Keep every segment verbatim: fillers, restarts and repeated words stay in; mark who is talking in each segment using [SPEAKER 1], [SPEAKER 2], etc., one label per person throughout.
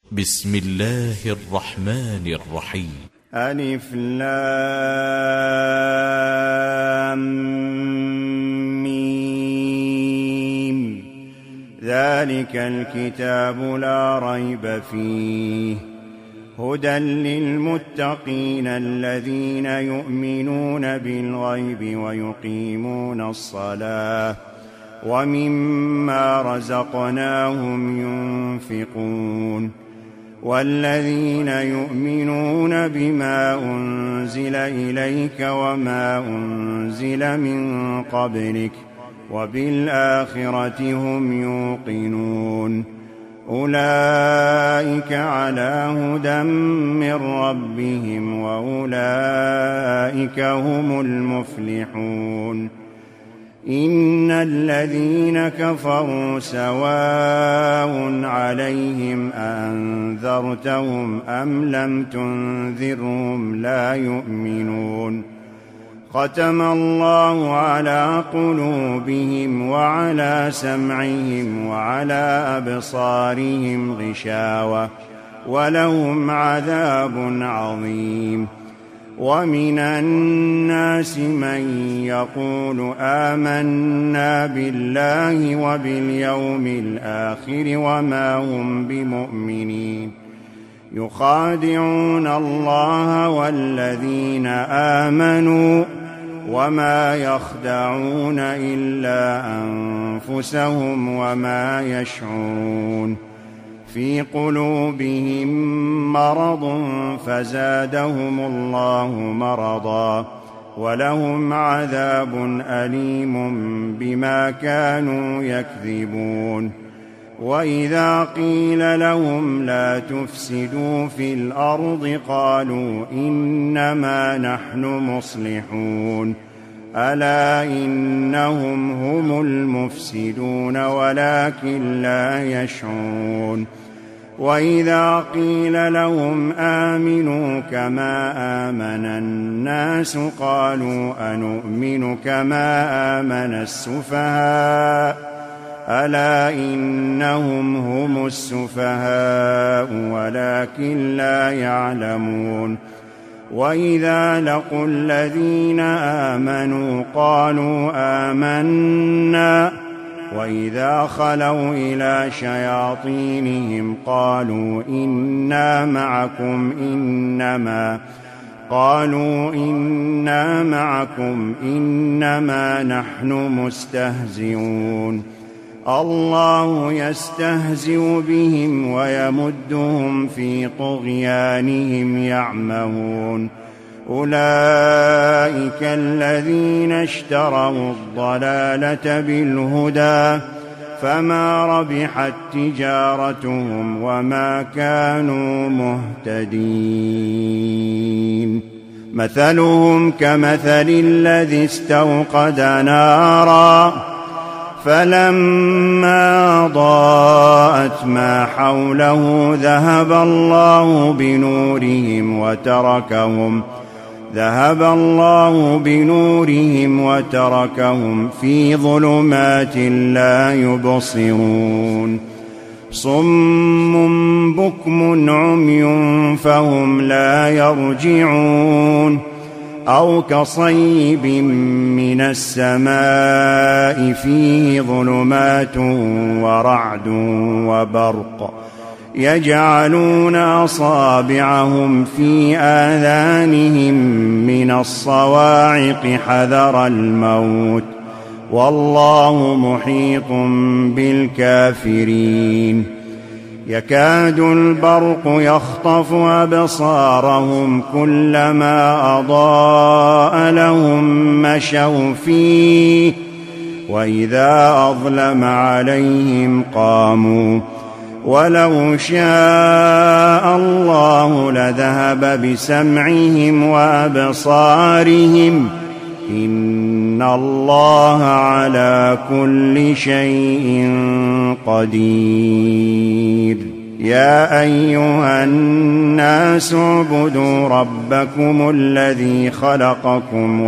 [SPEAKER 1] بسم الله الرحمن الرحيم.
[SPEAKER 2] ألف لام ميم. ذلك الكتاب لا ريب فيه هدى للمتقين الذين يؤمنون بالغيب ويقيمون الصلاة ومما رزقناهم ينفقون والذين يؤمنون بما أنزل إليك وما أنزل من قبلك وبالآخرة هم يوقنون أولئك على هدى من ربهم وأولئك هم المفلحون إن الذين كفروا سواء عليهم أنذرتهم أم لم تنذرهم لا يؤمنون ختم الله على قلوبهم وعلى سمعهم وعلى أبصارهم غشاوة ولهم عذاب عظيم ومن الناس من يقول آمنا بالله وباليوم الآخر وما هم بمؤمنين يخادعون الله والذين آمنوا وما يخدعون إلا أنفسهم وما يشعرون في قلوبهم مرض فزادهم الله مرضا ولهم عذاب أليم بما كانوا يكذبون وإذا قيل لهم لا تفسدوا في الأرض قالوا إنما نحن مصلحون ألا إنهم هم المفسدون ولكن لا يشعرون وإذا قيل لهم آمنوا كما آمن الناس قالوا أنؤمن كما آمن السفهاء ألا إنهم هم السفهاء ولكن لا يعلمون وإذا لقوا الذين آمنوا قالوا آمنا وإذا خلوا إلى شياطينهم قالوا إنا معكم إنما قالوا إنا معكم إنما نحن مستهزئون الله يستهزئ بهم ويمدهم في طغيانهم يعمهون أولئك الذين اشتروا الضلالة بالهدى فما ربحت تجارتهم وما كانوا مهتدين مثلهم كمثل الذي استوقد نارا فلما أضاءت ما حوله ذهب الله بنورهم وتركهم ذهب الله بنورهم وتركهم في ظلمات لا يبصرون صم بكم عمي فهم لا يرجعون أو كصيب من السماء فيه ظلمات ورعد وبرق يجعلون أصابعهم في آذانهم من الصواعق حذر الموت والله محيط بالكافرين يكاد البرق يخطف أبصارهم كلما أضاء لهم مشوا فيه وإذا أظلم عليهم قاموا ولو شاء الله لذهب بسمعهم وأبصارهم إن الله على كل شيء قدير يا أيها الناس اعبدوا ربكم الذي خلقكم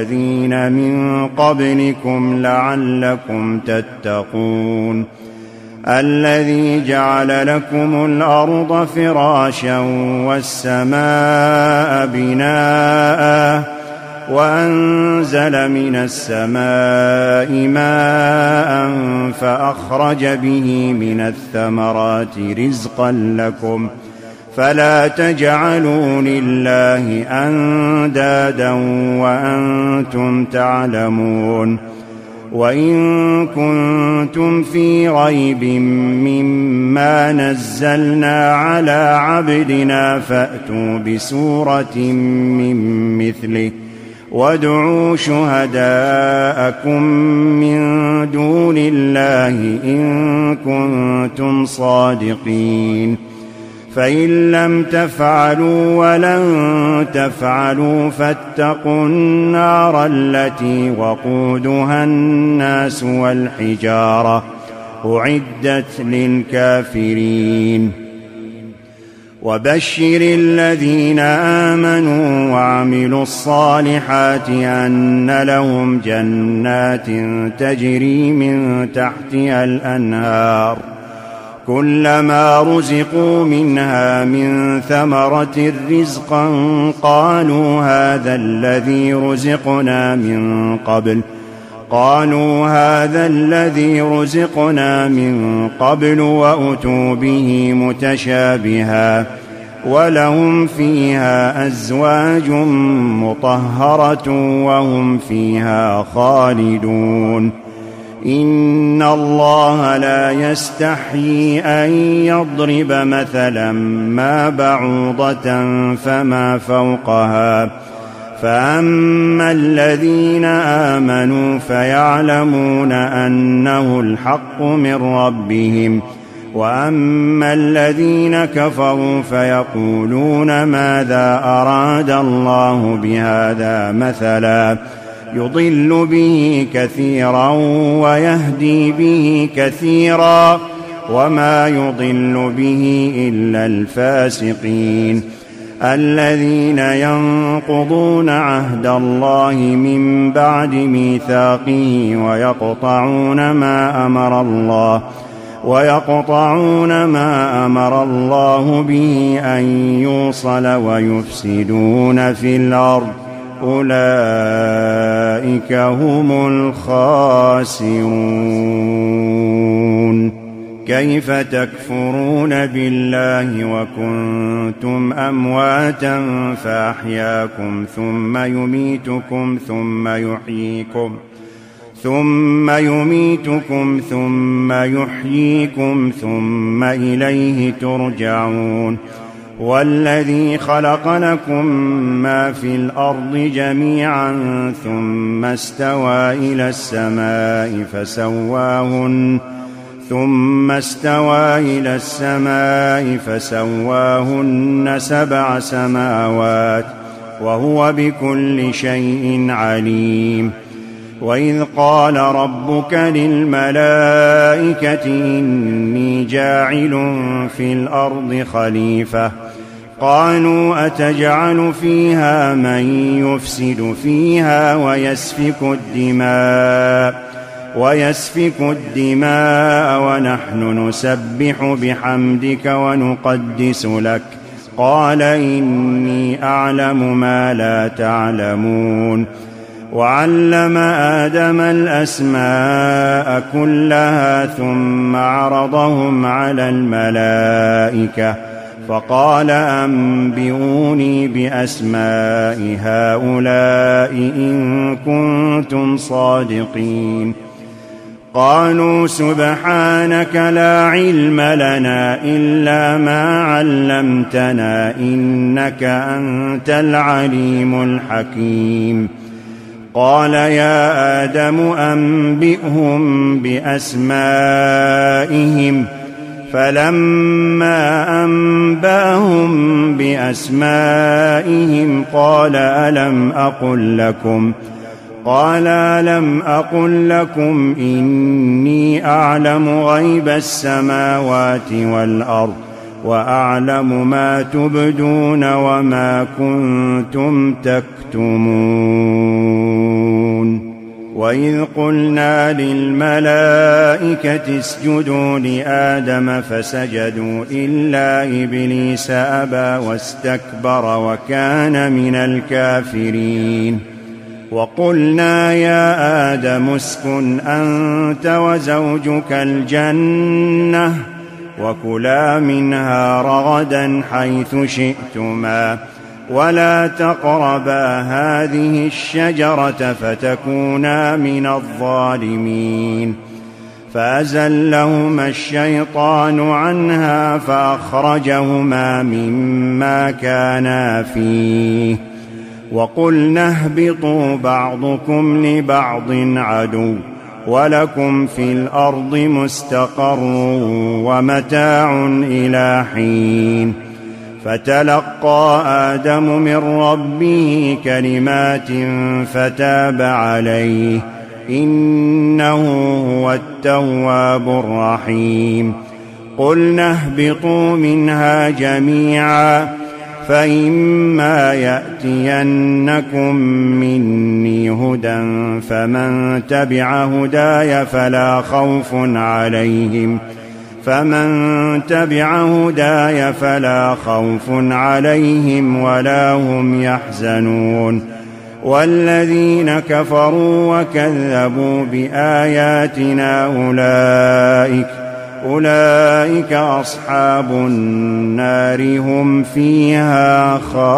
[SPEAKER 2] والذين من قبلكم لعلكم تتقون الذي جعل لكم الأرض فراشا والسماء بناء وأنزل من السماء ماء فأخرج به من الثمرات رزقا لكم فلا تجعلوا لله أندادا وأنتم تعلمون وإن كنتم في ريب مما نزلنا على عبدنا فأتوا بسورة من مثله وادعوا شهداءكم من دون الله إن كنتم صادقين فإن لم تفعلوا ولن تفعلوا فاتقوا النار التي وقودها الناس والحجارة أعدت للكافرين وبشر الذين آمنوا وعملوا الصالحات أن لهم جنات تجري من تحتها الأنهار كلما رزقوا منها من ثمرة رزقا قالوا هذا الذي رزقنا من قبل قالوا هذا الذي رزقنا من قبل وأتوا به متشابها ولهم فيها أزواج مطهرة وهم فيها خالدون إن الله لا يستحيي أن يضرب مثلا ما بعوضة فما فوقها فأما الذين آمنوا فيعلمون أنه الحق من ربهم وأما الذين كفروا فيقولون ماذا أراد الله بهذا مثلا يضل به كثيرا ويهدي به كثيرا وما يضل به إلا الفاسقين الذين ينقضون عهد الله من بعد ميثاقه ويقطعون ما أمر الله ويقطعون ما أمر الله به أن يوصل ويفسدون في الأرض أولئك هم الخاسرون كيف تكفرون بالله وكنتم أمواتا فأحياكم ثم يميتكم ثم يحييكم ثم يميتكم ثم يحييكم ثم إليه ترجعون والذي خلق لكم ما في الأرض جميعا ثم استوى إلى السماء فسواهن ثم استوى إلى السماء فسواهن سبع سماوات وهو بكل شيء عليم وإذ قال ربك للملائكة إني جاعل في الأرض خليفة قالوا أتجعل فيها من يفسد فيها ويسفك الدماء ويسفك الدماء ونحن نسبح بحمدك ونقدس لك قال إني أعلم ما لا تعلمون وعلم آدم الأسماء كلها ثم عرضهم على الملائكة فقال أنبئوني بأسماء هؤلاء إن كنتم صادقين قالوا سبحانك لا علم لنا إلا ما علمتنا إنك أنت العليم الحكيم قال يا آدم أنبئهم بأسمائهم فلما أنبأهم بأسمائهم قال ألم أقل لكم قال ألم أقل لكم إني أعلم غيب السماوات والأرض وأعلم ما تبدون وما كنتم تكتمون وإذ قلنا للملائكة اسجدوا لآدم فسجدوا إلا إبليس أبى واستكبر وكان من الكافرين وقلنا يا آدم اسكن أنت وزوجك الجنة وكلا منها رغدا حيث شئتما ولا تقربا هذه الشجرة فتكونا من الظالمين فأزلهما الشيطان عنها فأخرجهما مما كانا فيه وقلنا اهبطوا بعضكم لبعض عدو ولكم في الأرض مستقر ومتاع إلى حين فتلقى آدم من ربه كلمات فتاب عليه إنه هو التواب الرحيم قلنا اهبطوا منها جميعا فإما يأتينكم مني هدى فمن تبع هداي فلا خوف عليهم فمن تبع هداي فلا خوف عليهم ولا هم يحزنون والذين كفروا وكذبوا بآياتنا أولئك أولئك أصحاب النار هم فيها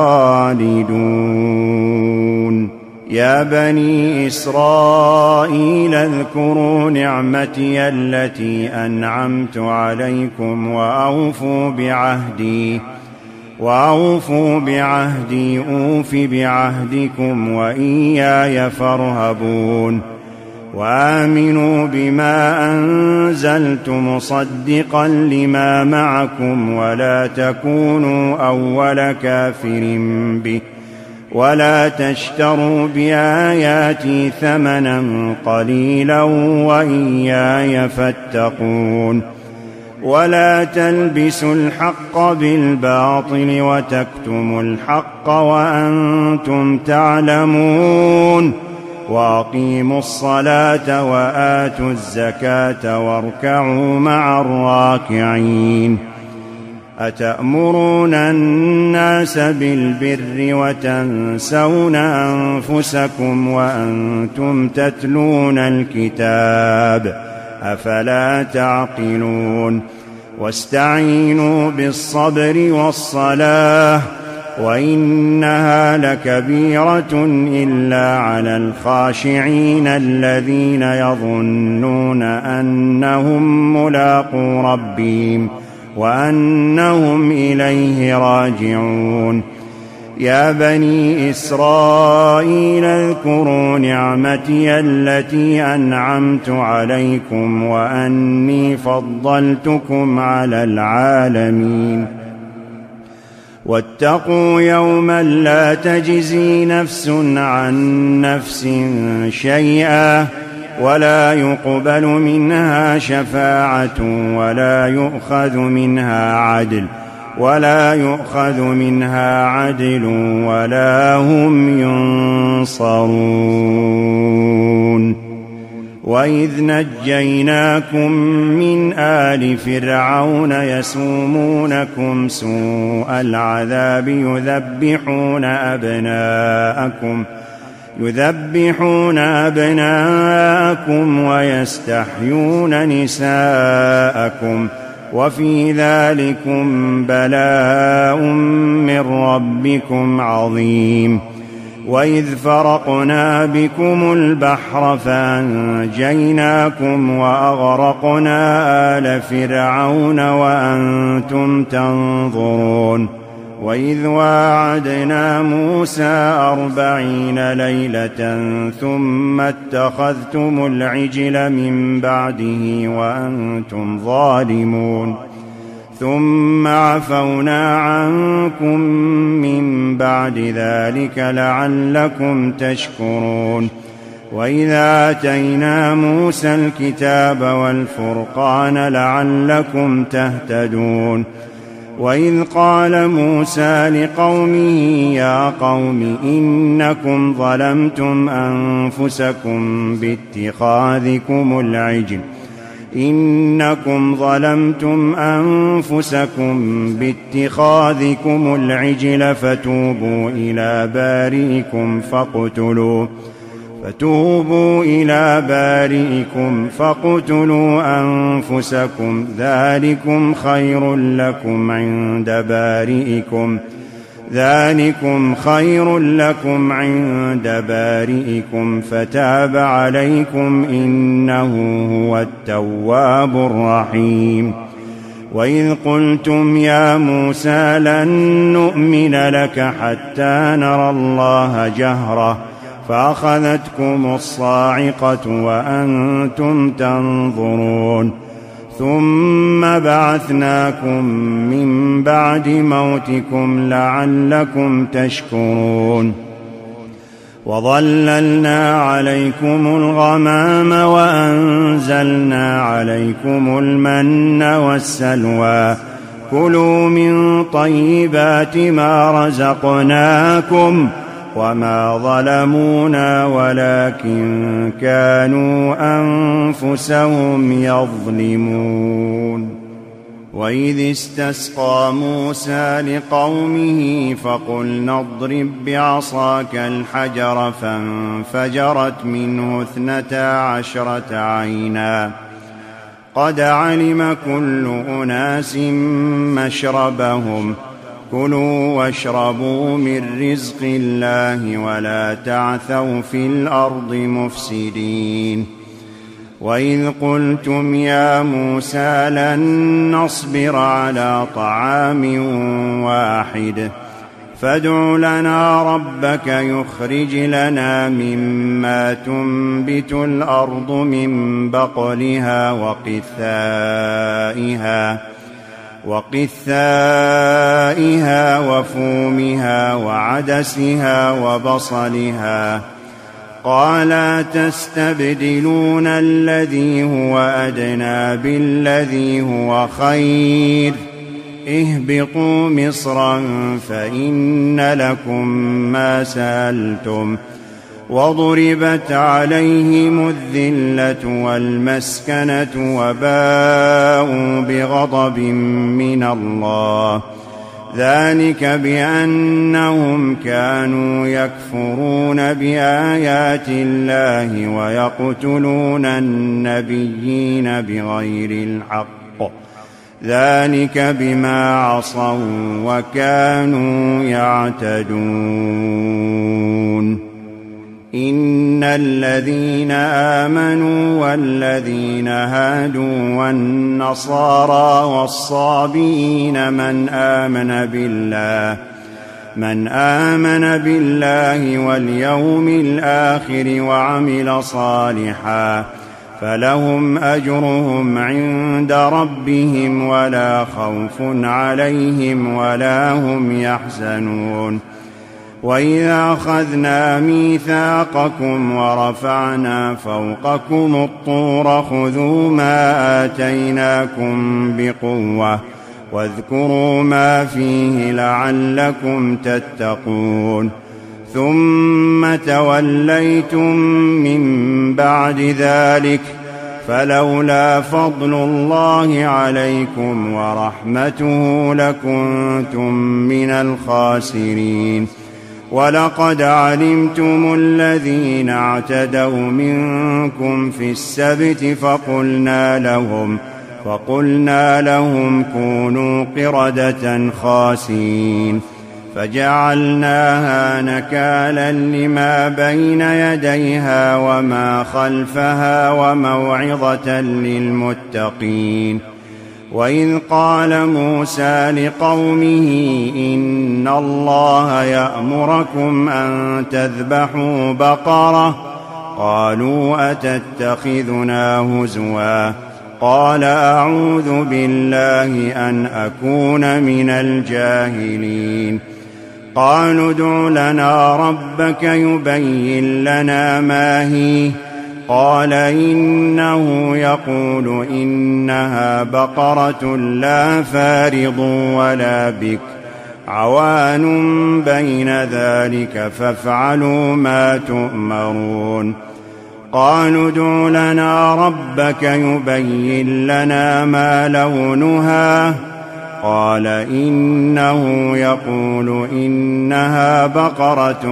[SPEAKER 2] خالدون يا بني إسرائيل اذكروا نعمتي التي أنعمت عليكم وأوفوا بعهدي وأوفوا بعهدي أوف بعهدكم وإياي فارهبون وآمنوا بما أنزلت مصدقا لما معكم ولا تكونوا أول كافر به ولا تشتروا بآياتي ثمنا قليلا وإياي فاتقون ولا تلبسوا الحق بالباطل وتكتموا الحق وأنتم تعلمون وأقيموا الصلاة وآتوا الزكاة واركعوا مع الراكعين أتأمرون الناس بالبر وتنسون أنفسكم وأنتم تتلون الكتاب أفلا تعقلون واستعينوا بالصبر والصلاة وإنها لكبيرة إلا على الخاشعين الذين يظنون أنهم ملاقو ربهم وأنهم إليه راجعون يا بني إسرائيل اذكروا نعمتي التي أنعمت عليكم وأني فضلتكم على العالمين واتقوا يوما لا تجزي نفس عن نفس شيئا ولا يقبل منها شفاعة ولا يؤخذ منها عدل ولا يؤخذ منها عدل ولا هم ينصرون وإذ نجيناكم من آل فرعون يسومونكم سوء العذاب يذبحون أبناءكم يذبحون أبناءكم ويستحيون نساءكم وفي ذلكم بلاء من ربكم عظيم وإذ فرقنا بكم البحر فأنجيناكم وأغرقنا آل فرعون وأنتم تنظرون وإذ واعدنا موسى أربعين ليلة ثم اتخذتم العجل من بعده وأنتم ظالمون ثم عفونا عنكم من بعد ذلك لعلكم تشكرون وإذا آتينا موسى الكتاب والفرقان لعلكم تهتدون وإذ قال موسى لقومه يا قوم إنكم ظلمتم أنفسكم باتخاذكم العجل إنكم ظلمتم أنفسكم باتخاذكم العجل فتوبوا إلى بارئكم فاقتلوا فتوبوا إلى بارئكم فاقتلوا أنفسكم ذلكم خير لكم عند بارئكم ذلكم خير لكم عند بارئكم فتاب عليكم إنه هو التواب الرحيم وإذ قلتم يا موسى لن نؤمن لك حتى نرى الله جهرة فأخذتكم الصاعقة وأنتم تنظرون ثم بعثناكم من بعد موتكم لعلكم تشكرون وظللنا عليكم الغمام وأنزلنا عليكم المن والسلوى كلوا من طيبات ما رزقناكم وما ظلمونا ولكن كانوا أنفسهم يظلمون وإذ استسقى موسى لقومه فقلنا اضرب بعصاك الحجر فانفجرت منه اثنتا عشرة عينا قد علم كل أناس مشربهم كلوا واشربوا من رزق الله ولا تعثوا في الأرض مفسدين وإذ قلتم يا موسى لن نصبر على طعام واحد فادع لنا ربك يخرج لنا مما تنبت الأرض من بقلها وقثائها وقثائها وفومها وعدسها وبصلها قال تستبدلون الذي هو أدنى بالذي هو خير اهبطوا مصرا فإن لكم ما سألتم وضربت عليهم الذلة والمسكنة وباءوا بغضب من الله ذلك بأنهم كانوا يكفرون بآيات الله ويقتلون النبيين بغير الحق ذلك بما عصوا وكانوا يعتدون إن الذين آمنوا والذين هادوا والنصارى والصابئين من آمن بالله من آمن بالله واليوم الآخر وعمل صالحا فلهم أجرهم عند ربهم ولا خوف عليهم ولا هم يحزنون وإذا أخذنا ميثاقكم ورفعنا فوقكم الطور خذوا ما آتيناكم بقوة واذكروا ما فيه لعلكم تتقون ثم توليتم من بعد ذلك فلولا فضل الله عليكم ورحمته لكنتم من الخاسرين ولقد علمتم الذين اعتدوا منكم في السبت فقلنا لهم فقلنا لهم كونوا قردة خاسئين فجعلناها نكالا لما بين يديها وما خلفها وموعظة للمتقين وإذ قال موسى لقومه إن الله يأمركم أن تذبحوا بقرة قالوا أتتخذنا هزوا قال أعوذ بالله أن أكون من الجاهلين قالوا ادع لنا ربك يبين لنا ما هي قال إنه يقول إنها بقرة لا فارض ولا بكر عوان بين ذلك فافعلوا ما تؤمرون قالوا ادع لنا ربك يبين لنا ما لونها قال إنه يقول إنها بقرة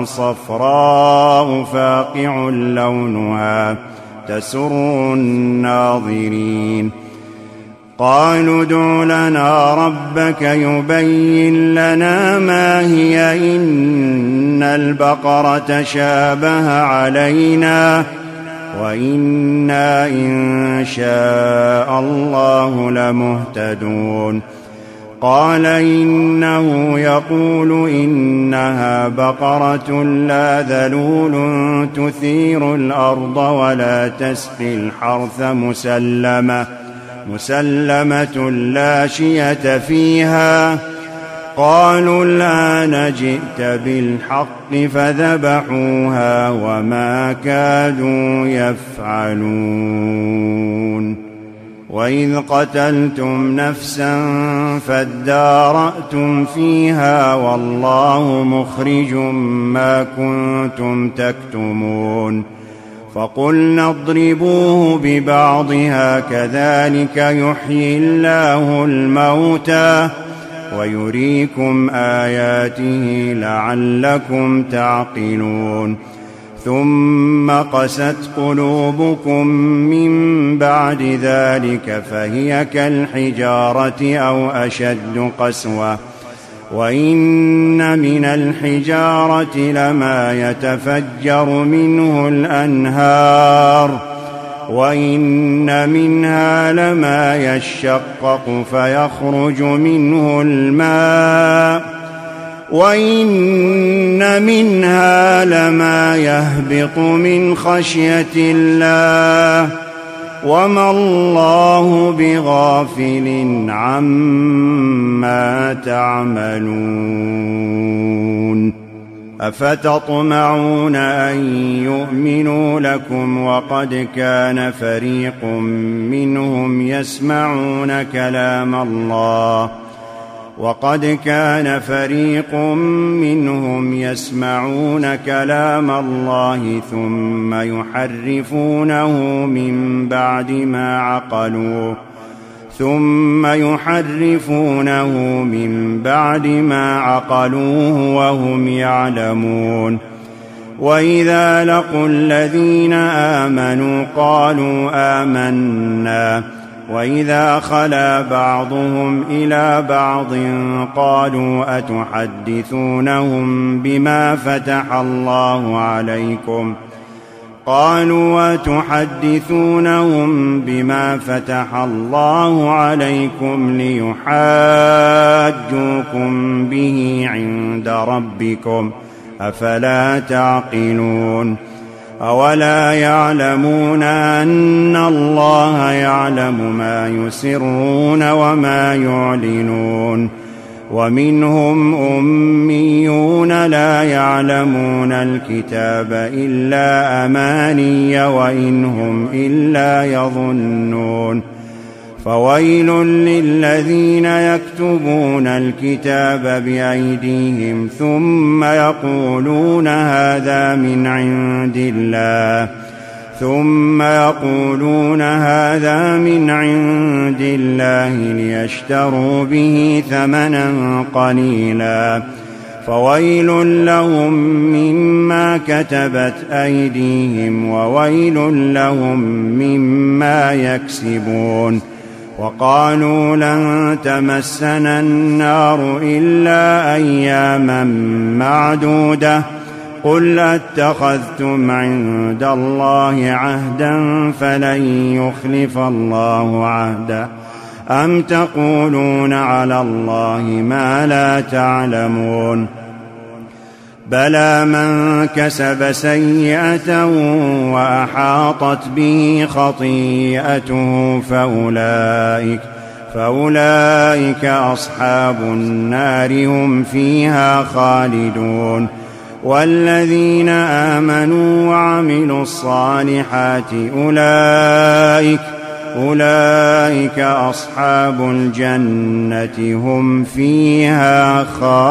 [SPEAKER 2] صفراء فاقع لونها تسر الناظرين قالوا ادع لنا ربك يبين لنا ما هي إن البقرة شابه علينا وإنا إن شاء الله لمهتدون قال إنه يقول إنها بقرة لا ذلول تثير الأرض ولا تسقي الحرث مسلمة مسلمة لا شية فيها قالوا الآن جئت بالحق فذبحوها وما كادوا يفعلون وإذ قتلتم نفسا فادارأتم فيها والله مخرج ما كنتم تكتمون فقلنا اضربوه ببعضها كذلك يحيي الله الموتى ويريكم آياته لعلكم تعقلون ثم قست قلوبكم من بعد ذلك فهي كالحجارة أو أشد قسوة وإن من الحجارة لما يتفجر منه الأنهار وإن منها لما يشقق فيخرج منه الماء وإن منها لما يهبط من خشية الله وما الله بغافل عما تعملون أفتطمعون أن يؤمنوا لكم وقد كان فريق منهم يسمعون كلام الله وقد كان فريق منهم يسمعون كلام الله ثم يحرفونه من بعد ما عقلوه ثم يحرفونه من بعد ما عقلوه وهم يعلمون وإذا لقوا الذين آمنوا قالوا آمنا وإذا خلا بعضهم إلى بعض قالوا أتحدثونهم بما فتح الله عليكم قالوا أتحدثونهم بما فتح الله عليكم ليحاجوكم به عند ربكم أفلا تعقلون أولا يعلمون أن الله يعلم ما يسرون وما يعلنون ومنهم أميون لا يعلمون الكتاب إلا أماني وإن هم إلا يظنون فويل للذين يكتبون الكتاب بأيديهم ثم يقولون هذا من عند الله ثم يقولون هذا من عند الله ليشتروا به ثمنا قليلا فويل لهم مما كتبت أيديهم وويل لهم مما يكسبون وقالوا لن تمسنا النار إلا أياما معدودة قل أتخذتم عند الله عهدا فلن يخلف الله عهده أم تقولون على الله ما لا تعلمون بلى من كسب سيئة وأحاطت به خطيئته فأولئك فأولئك أصحاب النار هم فيها خالدون والذين آمنوا وعملوا الصالحات أولئك أولئك أصحاب الجنة هم فيها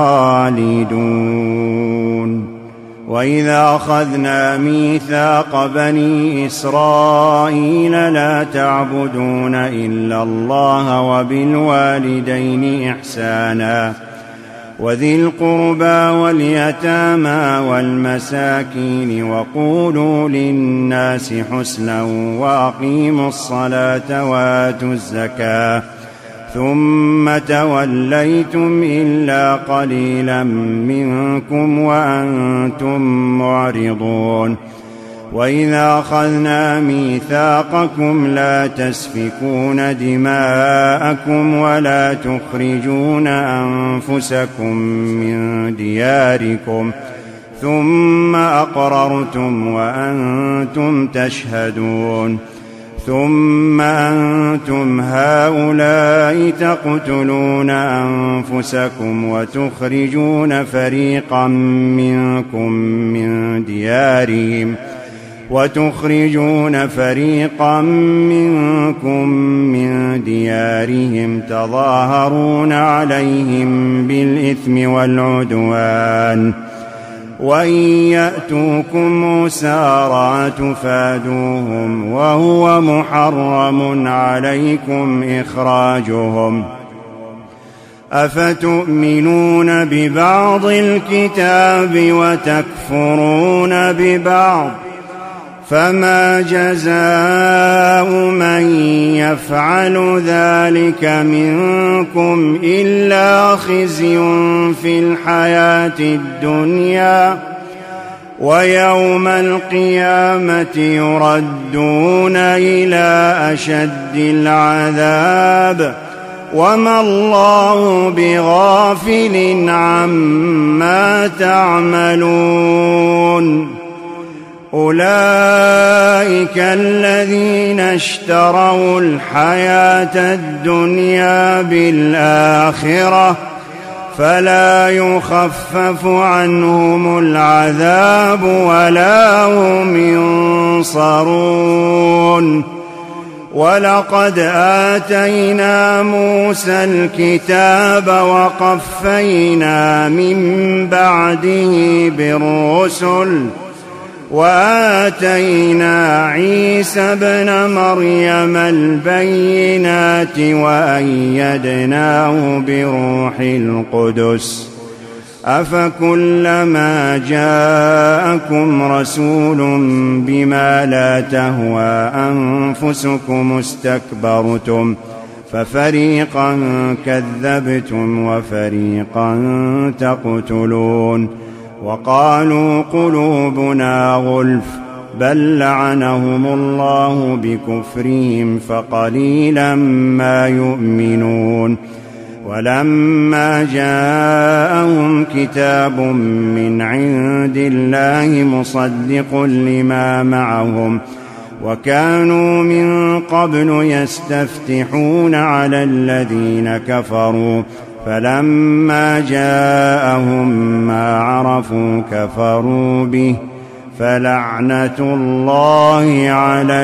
[SPEAKER 2] خالدون. وإذا أخذنا ميثاق بني إسرائيل لا تعبدون إلا الله وبالوالدين إحسانا وذي القربى واليتامى والمساكين وقولوا للناس حسنا وأقيموا الصلاة وآتوا الزكاة ثم توليتم إلا قليلا منكم وأنتم معرضون. وإذا أخذنا ميثاقكم لا تسفكون دماءكم ولا تخرجون أنفسكم من دياركم ثم أقررتم وأنتم تشهدون ثم أنتم هؤلاء تقتلون أنفسكم وتخرجون فريقا منكم من ديارهم وتخرجون فريقا منكم من ديارهم تظاهرون عليهم بالإثم والعدوان وإن يأتوكم أسارى تفادوهم وهو محرم عليكم إخراجهم أفتؤمنون ببعض الكتاب وتكفرون ببعض فما جزاء من يفعل ذلك منكم إلا خزي في الحياة الدنيا ويوم القيامة يردون إلى أشد العذاب وما الله بغافل عما تعملون. أولئك الذين اشتروا الحياة الدنيا بالآخرة فلا يخفف عنهم العذاب ولا هم ينصرون. ولقد آتينا موسى الكتاب وقفينا من بعده بالرسل وآتينا عيسى ابن مريم البينات وأيدناه بروح القدس أفكلما جاءكم رسول بما لا تهوى أنفسكم استكبرتم ففريقا كذبتم وفريقا تقتلون. وقالوا قلوبنا غلف بل لعنهم الله بكفرهم فقليلا ما يؤمنون. ولما جاءهم كتاب من عند الله مصدق لما معهم وكانوا من قبل يستفتحون على الذين كفروا فلما جاءهم ما عرفوا كفروا به فلعنة الله على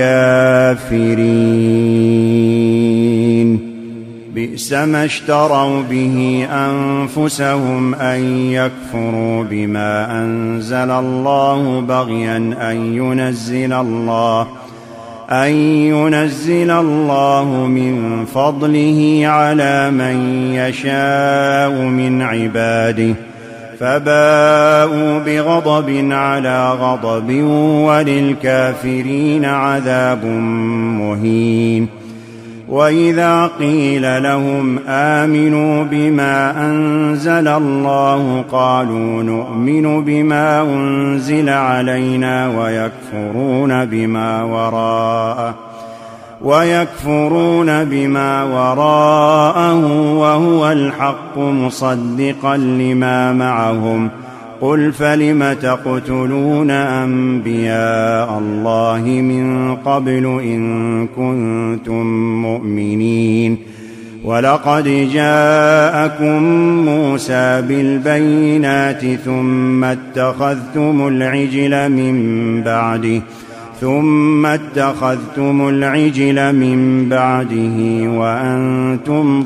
[SPEAKER 2] الكافرين. بئس ما اشتروا به أنفسهم أن يكفروا بما أنزل الله بغيا أن ينزل الله أن ينزل الله من فضله على من يشاء من عباده فباءوا بغضب على غضب وللكافرين عذاب مهين. وإذا قيل لهم آمنوا بما أنزل الله قالوا نؤمن بما أنزل علينا ويكفرون بما وراءه ويكفرون بما وراءه وهو الحق مصدقا لما معهم قل فلم تقتلون أنبياء الله من قبل إن كنتم مؤمنين ولقد جاءكم موسى بالبينات ثم اتخذتم العجل من بعده ثم اتخذتم العجل من بعده وأنتم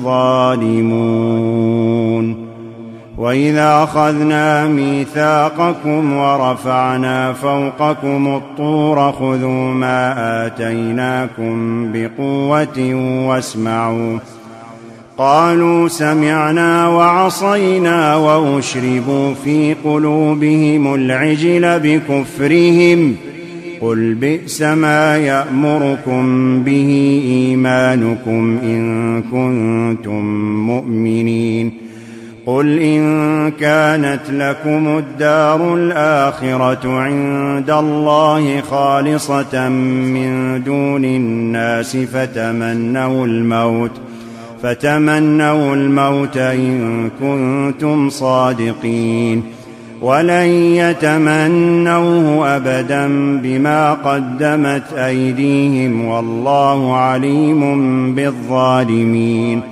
[SPEAKER 2] ظالمون وإذا أخذنا ميثاقكم ورفعنا فوقكم الطور خذوا ما آتيناكم بقوة واسمعوا قالوا سمعنا وعصينا وأشربوا في قلوبهم العجل بكفرهم قل بئس ما يأمركم به إيمانكم إن كنتم مؤمنين قل إن كانت لكم الدار الآخرة عند الله خالصة من دون الناس فتمنوا الموت فتمنوا الموت إن كنتم صادقين ولن يتمنوه أبدا بما قدمت أيديهم والله عليم بالظالمين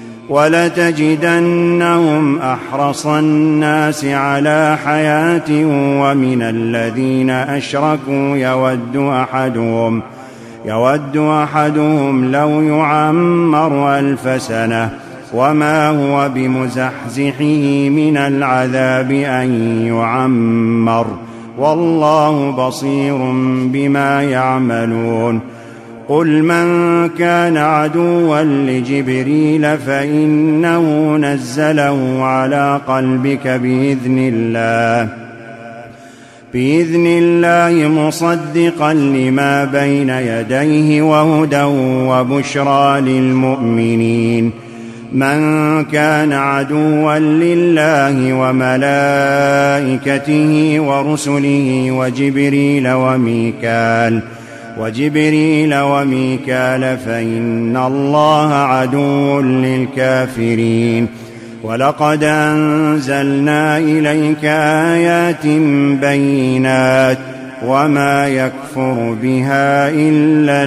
[SPEAKER 2] ولتجدنهم أحرص الناس على حياة ومن الذين أشركوا يود أحدهم يود أحدهم لو يعمر ألف سنة وما هو بمزحزحه من العذاب أن يعمر والله بصير بما يعملون قل من كان عدوا لجبريل فإنه نزله على قلبك بإذن الله بإذن الله مصدقا لما بين يديه وهدى وبشرى للمؤمنين من كان عدوا لله وملائكته ورسله وجبريل وميكال وجبريل وميكال فإن الله عدو للكافرين ولقد أنزلنا إليك آيات بينات وما يكفر بها إلا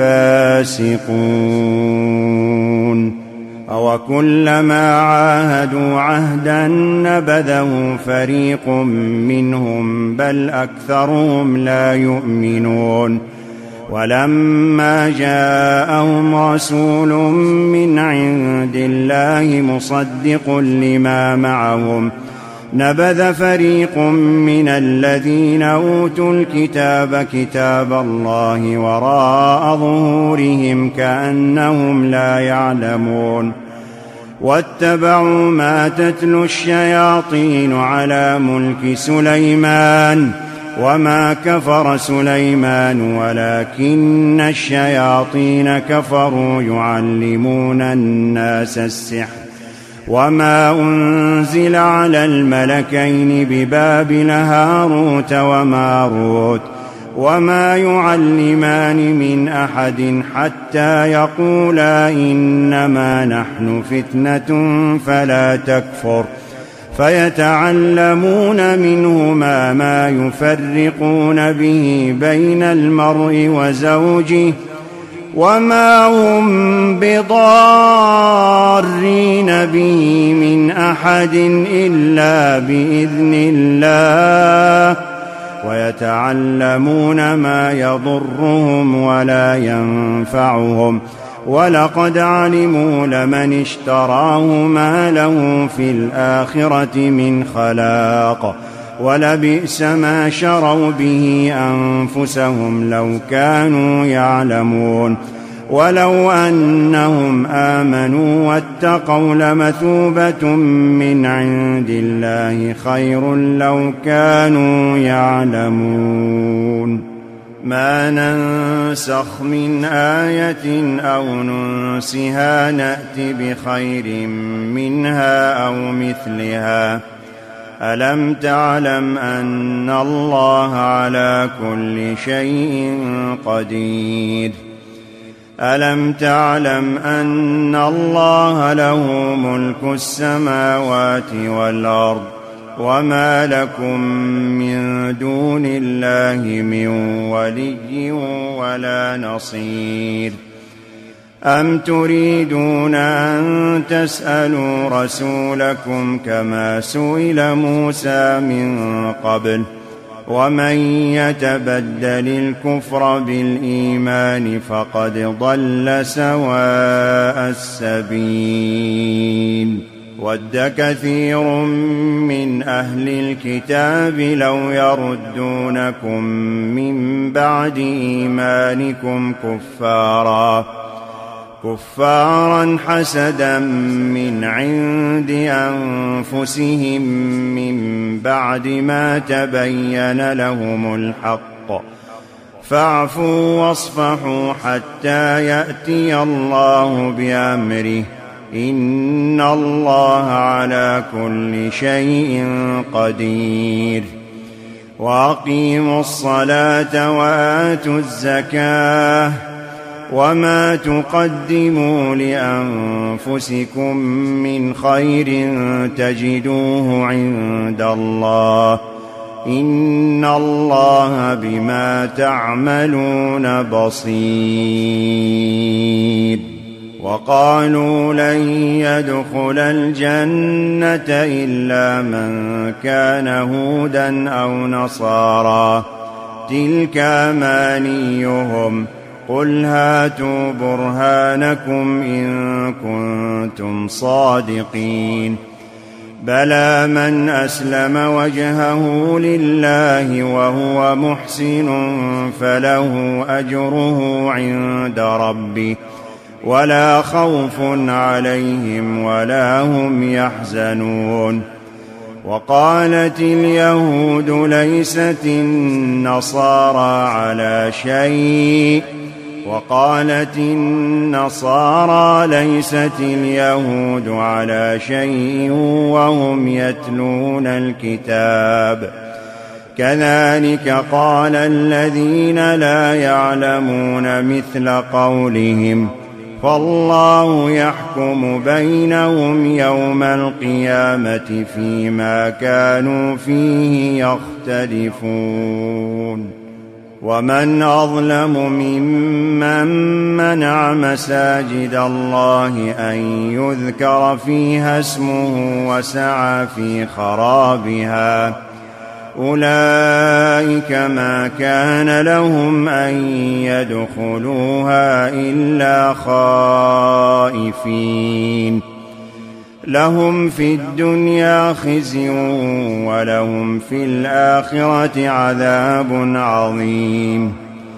[SPEAKER 2] الفاسقون أوكلما عاهدوا عهدا نبذه فريق منهم بل أكثرهم لا يؤمنون ولما جاءهم رسول من عند الله مصدق لما معهم نبذ فريق من الذين أوتوا الكتاب كتاب الله وراء ظهورهم كأنهم لا يعلمون واتبعوا ما تتلو الشياطين على ملك سليمان وما كفر سليمان ولكن الشياطين كفروا يعلمون الناس السحر وما أنزل على الملكين ببابل هاروت وماروت وما يعلمان من أحد حتى يقولا إنما نحن فتنة فلا تكفر فيتعلمون منهما ما يفرقون به بين المرء وزوجه وما هم بضارين به من أحد إلا بإذن الله ويتعلمون ما يضرهم ولا ينفعهم ولقد علموا لمن اشتراه ما له في الآخرة من خلاق ولبئس ما شروا به أنفسهم لو كانوا يعلمون ولو أنهم آمنوا واتقوا لمثوبة من عند الله خير لو كانوا يعلمون ما ننسخ من آية أو ننسها نأت بخير منها أو مثلها ألم تعلم أن الله على كل شيء قدير ألم تعلم أن الله له ملك السماوات والأرض وما لكم من دون الله من ولي ولا نصير أم تريدون أن تسألوا رسولكم كما سئل موسى من قبل ومن يتبدل الكفر بالإيمان فقد ضل سواء السبيل ود كثير من أهل الكتاب لو يردونكم من بعد إيمانكم كفارا كفارا حسدا من عند أنفسهم من بعد ما تبين لهم الحق فاعفوا واصفحوا حتى يأتي الله بأمره إن الله على كل شيء قدير وأقيموا الصلاة وآتوا الزكاة وما تقدموا لأنفسكم من خير تجدوه عند الله إن الله بما تعملون بصير وقالوا لن يدخل الجنة إلا من كان هودا أو نصارى تلك أمانيهم قل هاتوا برهانكم إن كنتم صادقين بلى من أسلم وجهه لله وهو محسن فله أجره عند ربه ولا خوف عليهم ولا هم يحزنون وقالت اليهود ليست النصارى على شيء وقالت النصارى ليست اليهود على شيء وهم يتلون الكتاب كذلك قال الذين لا يعلمون مثل قولهم فالله يحكم بينهم يوم القيامة فيما كانوا فيه يختلفون ومن أظلم ممن منع مساجد الله أن يذكر فيها اسمه وسعى في خرابها أولئك ما كان لهم أن يدخلوها إلا خائفين لهم في الدنيا خزي ولهم في الآخرة عذاب عظيم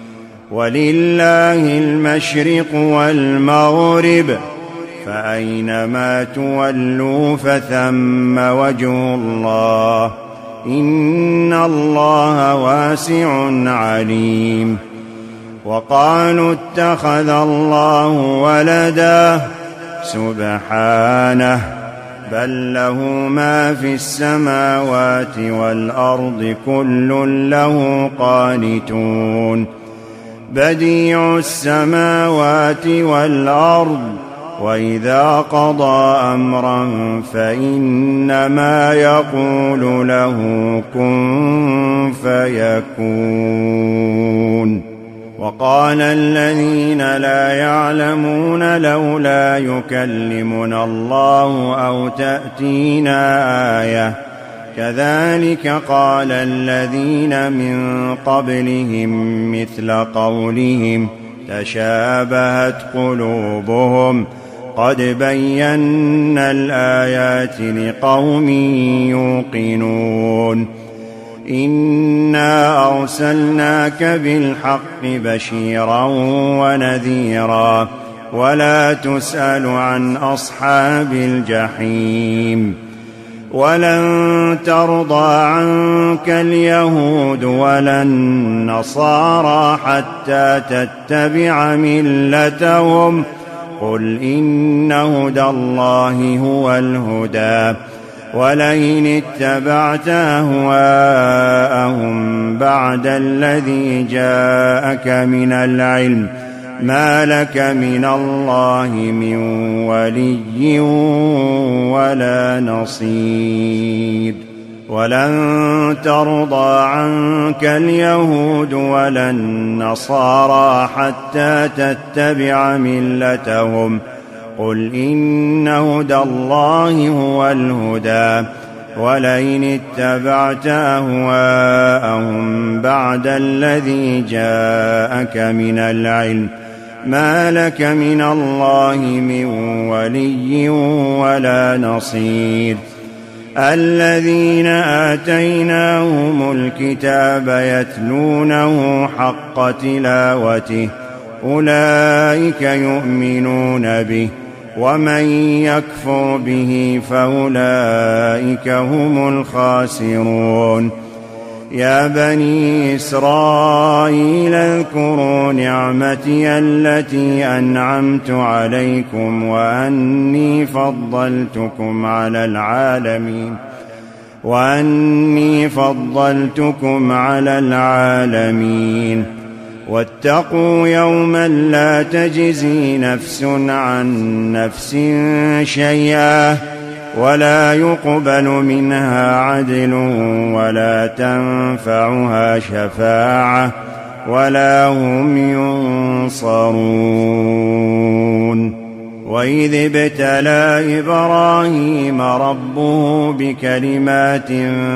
[SPEAKER 2] ولله المشرق والمغرب فأينما تولوا فثم وجه الله إن الله واسع عليم وقالوا اتخذ الله ولدا سبحانه بل له ما في السماوات والأرض كل له قانتون بديع السماوات والأرض وإذا قضى أمرا فإنما يقول له كن فيكون وقال الذين لا يعلمون لولا يكلمنا الله أو تأتينا آية كذلك قال الذين من قبلهم مثل قولهم تشابهت قلوبهم قد بينا الآيات لقوم يوقنون إنا أرسلناك بالحق بشيرا ونذيرا ولا تسأل عن أصحاب الجحيم ولن ترضى عنك اليهود ولا النصارى حتى تتبع ملتهم قل إن هدى الله هو الهدى ولئن اتبعت أهواءهم بعد الذي جاءك من العلم ما لك من الله من ولي ولا نصير ولن ترضى عنك اليهود ولا النصارى حتى تتبع ملتهم قل إن هدى الله هو الهدى ولئن اتبعت أهواءهم بعد الذي جاءك من العلم ما لك من الله من ولي ولا نصير الذين آتيناهم الكتاب يتلونه حق تلاوته أولئك يؤمنون به ومن يكفر به فأولئك هم الخاسرون يا بني إسرائيل اذكروا نعمتي التي أنعمت عليكم وأني فضلتكم على العالمين وأني فضلتكم على العالمين واتقوا يوما لا تجزي نفس عن نفس شيئا ولا يقبل منها عدل ولا تنفعها شفاعة ولا هم ينصرون وإذ ابتلى إبراهيم ربه بكلمات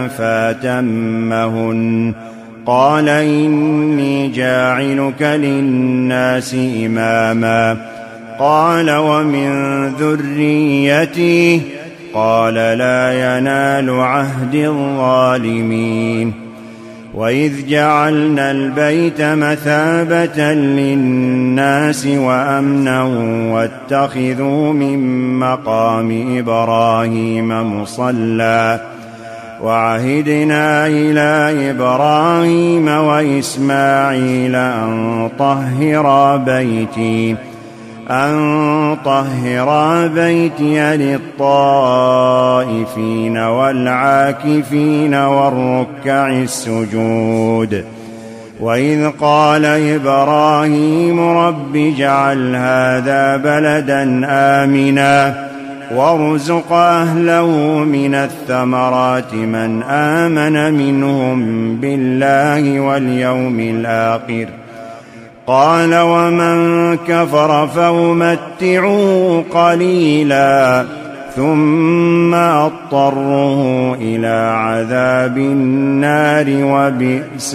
[SPEAKER 2] فأتمهن قال إني جاعلك للناس إماما قال ومن ذريتي قال لا ينال عهد الظالمين وإذ جعلنا البيت مثابة للناس وأمنا واتخذوا من مقام إبراهيم مصلى وعهدنا إلى إبراهيم وإسماعيل أن طهرا بيتي أن طهرا بيتي للطائفين والعاكفين والركع السجود وإذ قال إبراهيم رب اجعل هذا بلدا آمنا وارزق أهله من الثمرات من آمن منهم بالله واليوم الآخر قال ومن كفر فأمتعه قليلا ثم أضطره إلى عذاب النار وبئس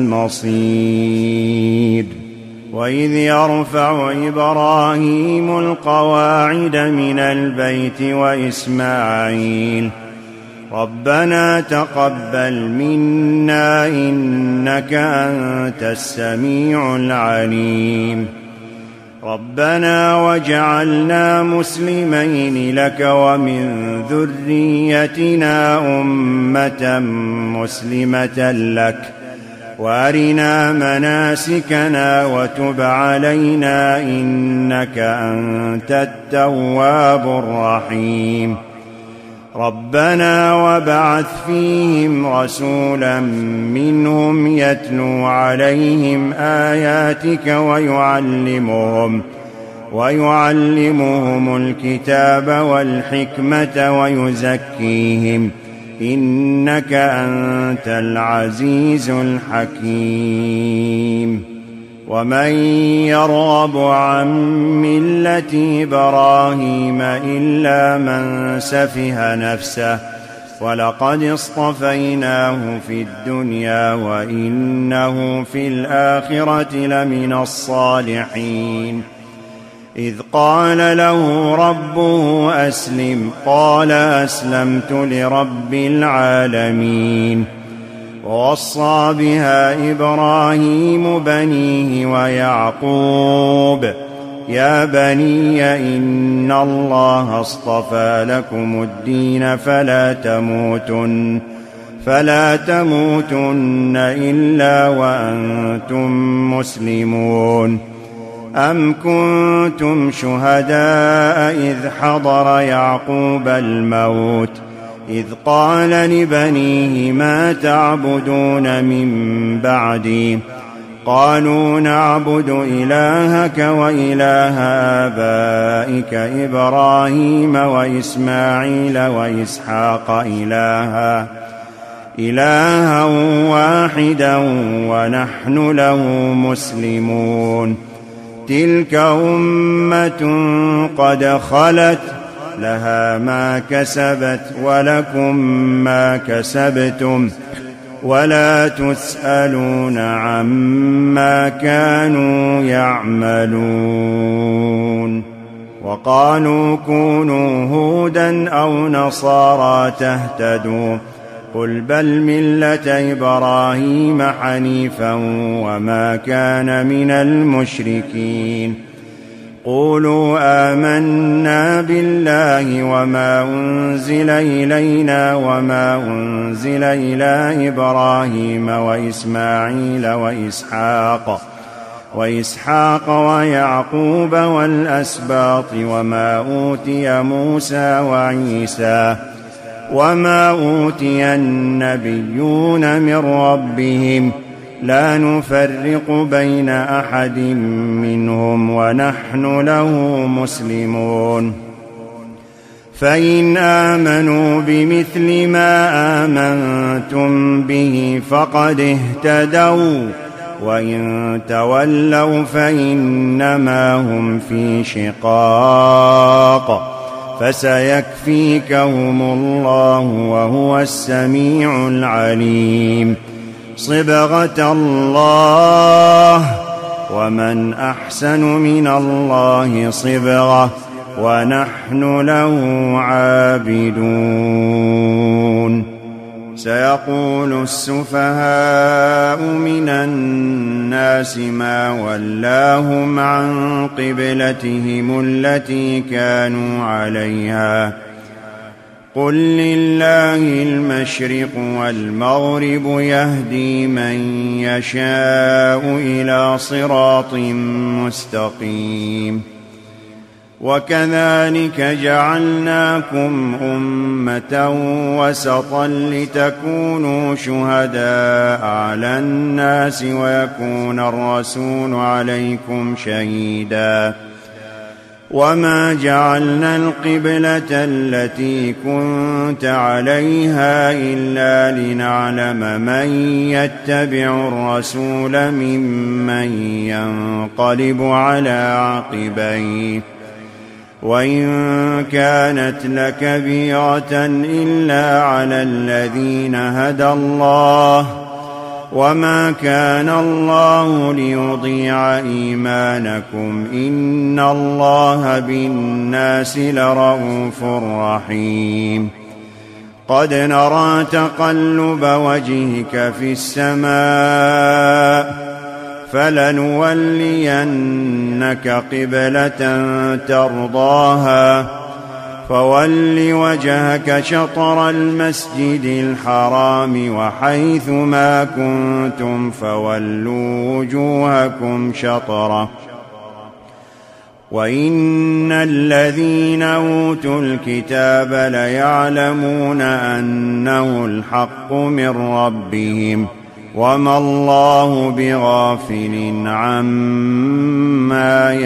[SPEAKER 2] المصير وإذ يرفع إبراهيم القواعد من البيت وإسماعيل ربنا تقبل منا إنك أنت السميع العليم ربنا وجعلنا مسلمين لك ومن ذريتنا أمة مسلمة لك وأرنا مناسكنا وتب علينا إنك أنت التواب الرحيم ربنا وابعث فيهم رسولا منهم يتلو عليهم آياتك ويعلمهم ويعلمهم الكتاب والحكمة ويزكيهم إنك أنت العزيز الحكيم ومن يرغب عن ملة إبراهيم إلا من سفه نفسه ولقد اصطفيناه في الدنيا وإنه في الآخرة لمن الصالحين إذ قال له ربه أسلم قال أسلمت لرب العالمين ووصى بها إبراهيم بنيه ويعقوب يا بني إن الله اصطفى لكم الدين فلا تموتن فلا تموتن إلا وأنتم مسلمون أم كنتم شهداء إذ حضر يعقوب الموت إذ قال لبنيه ما تعبدون من بعدي قالوا نعبد إلهك وإله آبائك إبراهيم وإسماعيل وإسحاق إلها إلها واحدا ونحن له مسلمون. تلك أمة قد خلت لها ما كسبت ولكم ما كسبتم ولا تسألون عما كانوا يعملون. وقالوا كونوا هودا أو نصارى تهتدوا قل بل ملة إبراهيم حنيفا وما كان من المشركين. قولوا آمنا بالله وما أنزل إلينا وما أنزل إلى إبراهيم وإسماعيل وإسحاق وإسحاق ويعقوب والأسباط وما أوتي موسى وعيسى وما أوتي النبيون من ربهم لا نفرق بين أحد منهم ونحن له مسلمون. فإن آمنوا بمثل ما آمنتم به فقد اهتدوا وإن تولوا فإنما هم في شقاق فسيكفيكهم الله وهو السميع العليم. صبغة الله ومن أحسن من الله صبغة ونحن له عابدون. سيقول السفهاء من الناس ما ولاهم عن قبلتهم التي كانوا عليها قل لله المشرق والمغرب يهدي من يشاء إلى صراط مستقيم. وكذلك جعلناكم أمة وسطا لتكونوا شهداء على الناس ويكون الرسول عليكم شهيدا. وما جعلنا القبلة التي كنت عليها إلا لنعلم من يتبع الرسول ممن ينقلب على عقبيه وإن كانت لكبيرة إلا على الذين هدى الله وما كان الله ليضيع إيمانكم إن الله بالناس لرءوف رحيم. قد نرى تقلب وجهك في السماء فلنولينك قبلة ترضاها فول وجهك شطر المسجد الحرام وحيث ما كنتم فولوا وجوهكم شطره وإن الذين أوتوا الكتاب ليعلمون أنه الحق من ربهم وما الله بغافل عما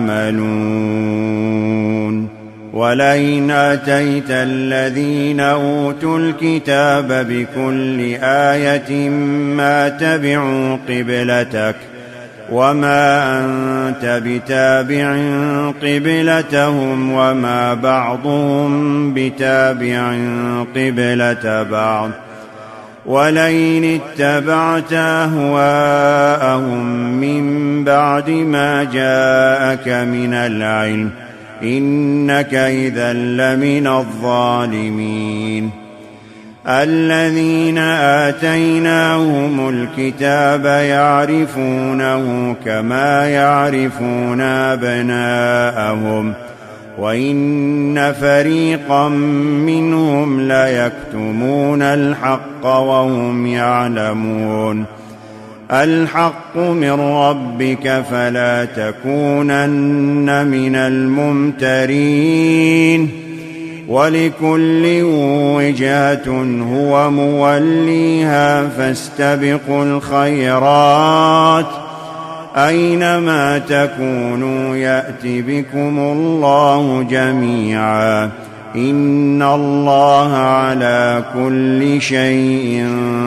[SPEAKER 2] يعملون. ولئن أتيت الذين أوتوا الكتاب بكل آية ما تبعوا قبلتك وما أنت بتابع قبلتهم وما بعضهم بتابع قبلة بعض ولئن اتبعت أهواءهم من بعد ما جاءك من العلم إنك إذا لمن الظالمين. الذين آتيناهم الكتاب يعرفونه كما يعرفون أبناءهم وإن فريقا منهم ليكتمون الحق وهم يعلمون. الحق من ربك فلا تكونن من الممترين ولكل وجهة هو موليها فاستبقوا الخيرات أينما تكونوا يأت بكم الله جميعا إن الله على كل شيء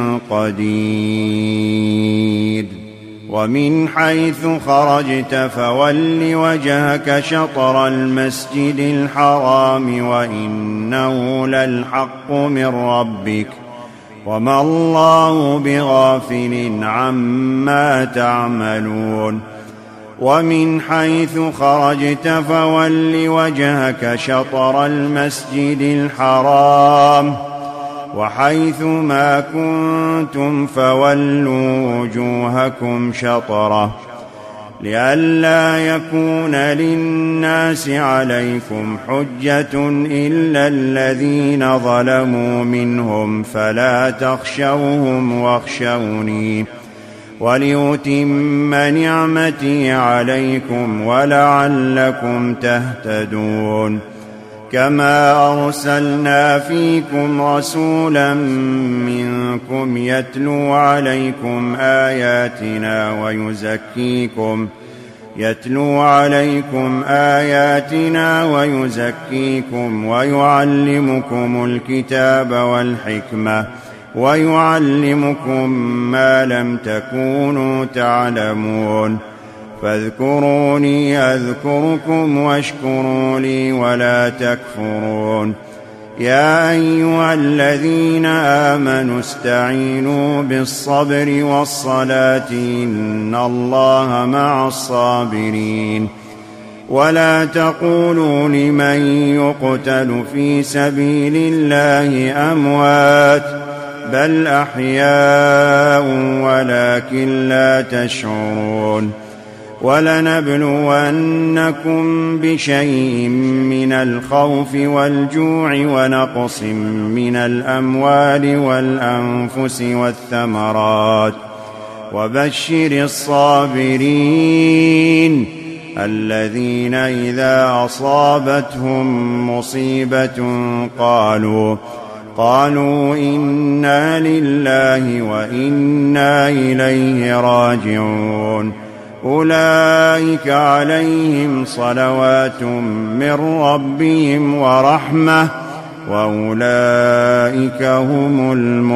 [SPEAKER 2] قدير ومن حيث خرجت فول وجهك شطر المسجد الحرام وإنه للحق من ربك وما الله بغافل عما تعملون ومن حيث خرجت فول وجهك شطر المسجد الحرام وحيث ما كنتم فولوا وجوهكم شطره لئلا يكون للناس عليكم حجة إلا الذين ظلموا منهم فلا تخشوهم واخشوني وليتم نعمتي عليكم ولعلكم تهتدون كما أرسلنا فيكم رسولا منكم يتلو عليكم آياتنا ويزكيكم يتلو عليكم آياتنا ويزكيكم ويعلمكم الكتاب والحكمة ويعلمكم ما لم تكونوا تعلمون فاذكروني أذكركم واشكروا لي ولا تكفرون يا أيها الذين آمنوا استعينوا بالصبر والصلاة إن الله مع الصابرين ولا تقولوا لمن يقتل في سبيل الله أموات بل أحياء ولكن لا تشعرون ولنبلونكم بشيء من الخوف والجوع ونقص من الأموال والأنفس والثمرات وبشر الصابرين الذين إذا أصابتهم مصيبة قالوا قالوا إنا لله وإنا إليه راجعون أولئك عليهم صلوات من ربهم ورحمة وأولئك هم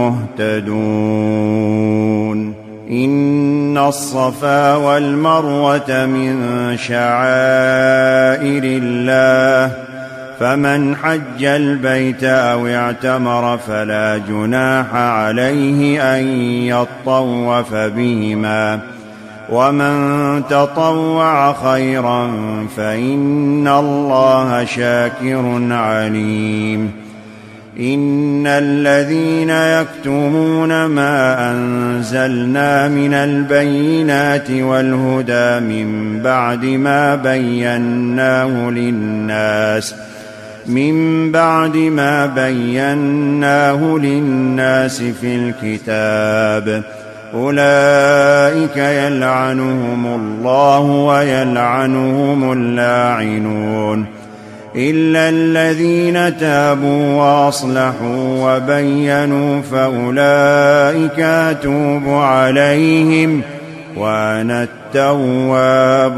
[SPEAKER 2] المهتدون إن الصفا والمروة من شعائر الله فمن حج البيت أو اعتمر فلا جناح عليه أن يطوف بهما ومن تطوع خيرا فإن الله شاكر عليم إن الذين يكتمون ما أنزلنا من البينات والهدى من بعد ما بيناه للناس من بعد ما بيناه للناس في الكتاب أولئك يلعنهم الله ويلعنهم اللاعنون إلا الذين تابوا وأصلحوا وبينوا فأولئك أتوب عليهم وأنا التواب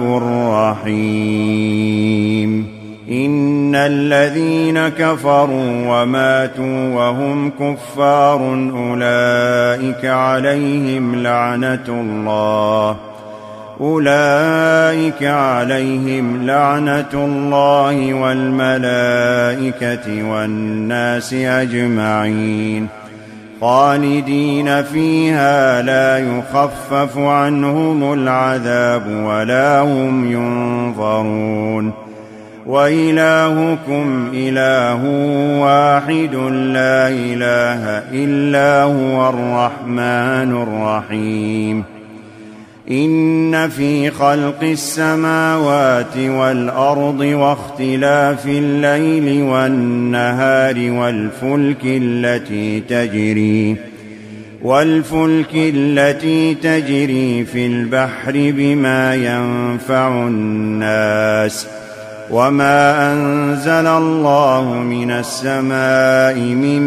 [SPEAKER 2] الرحيم إن الذين كفروا وماتوا وهم كفار أولئك عليهم لعنة الله أولئك عليهم لعنة الله والملائكة والناس أجمعين خالدين فيها لا يخفف عنهم العذاب ولا هم ينظرون وإلهكم إله واحد لا إله إلا هو الرحمن الرحيم إن في خلق السماوات والأرض واختلاف الليل والنهار والفلك التي تجري والفلك التي تجري في البحر بما ينفع الناس وما أنزل الله من السماء من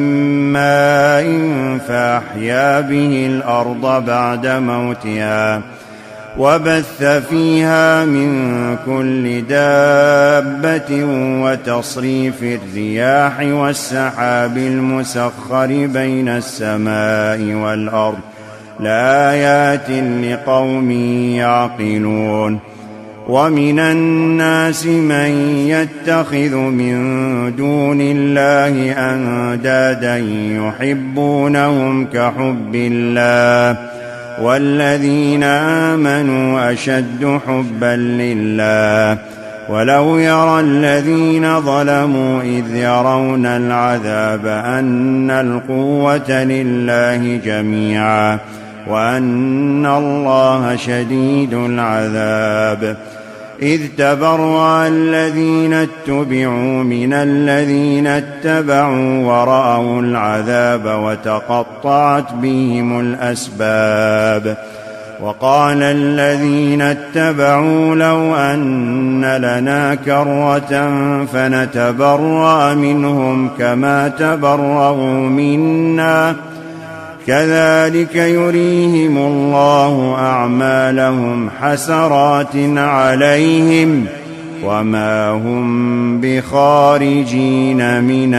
[SPEAKER 2] ماء فأحيا به الأرض بعد موتها وبث فيها من كل دابة وتصريف الرياح والسحاب المسخر بين السماء والأرض لآيات لقوم يعقلون. ومن الناس من يتخذ من دون الله أندادا يحبونهم كحب الله والذين آمنوا أشد حبا لله ولو يرى الذين ظلموا إذ يرون العذاب أن القوة لله جميعا وأن الله شديد العذاب. إذ تبرأ الذين اتبعوا من الذين اتبعوا ورأوا العذاب وتقطعت بهم الأسباب. وقال الذين اتبعوا لو أن لنا كرة فنتبرأ منهم كما تبرأوا منا كذلك يريهم الله أعمالهم حسرات عليهم وما هم بخارجين من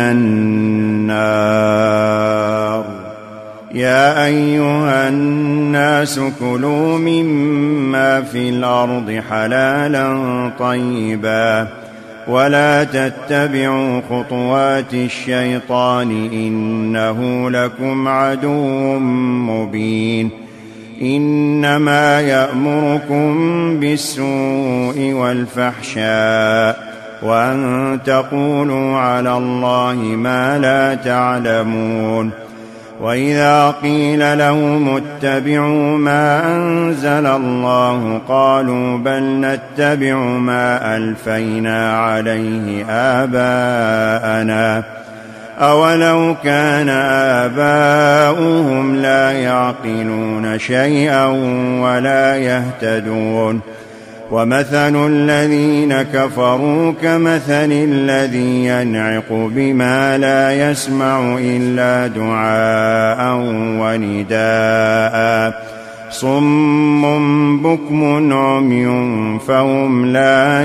[SPEAKER 2] النار. يا أيها الناس كلوا مما في الأرض حلالا طيبا ولا تتبعوا خطوات الشيطان إنه لكم عدو مبين. إنما يأمركم بالسوء والفحشاء وأن تقولوا على الله ما لا تعلمون. وإذا قيل لهم اتبعوا ما أنزل الله قالوا بل نتبع ما ألفينا عليه آباءنا أولو كان آباؤهم لا يعقلون شيئا ولا يهتدون. ومثل الذين كفروا كمثل الذي ينعق بما لا يسمع إلا دعاء ونداء صم بكم عمي فهم لا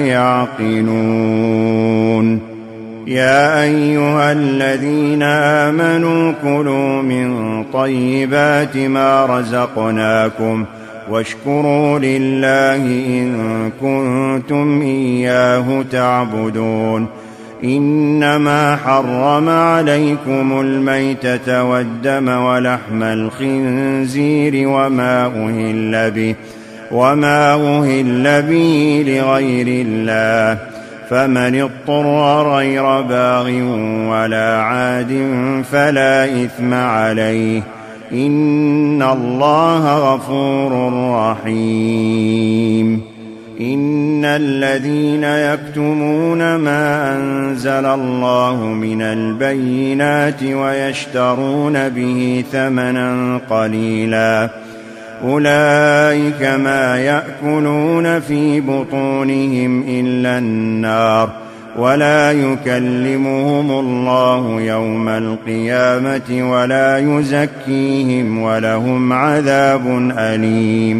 [SPEAKER 2] يعقلون. يا أيها الذين آمنوا كلوا من طيبات ما رزقناكم واشكروا لله إن كنتم إياه تعبدون. إنما حرم عليكم الميتة والدم ولحم الخنزير وما أهل به وما أهل به لغير الله فمن اضطر غير باغ ولا عاد فلا إثم عليه إن الله غفور رحيم. إن الذين يكتمون ما أنزل الله من البينات ويشترون به ثمنا قليلا أولئك ما يأكلون في بطونهم إلا النار ولا يكلمهم الله يوم القيامة ولا يزكيهم ولهم عذاب أليم.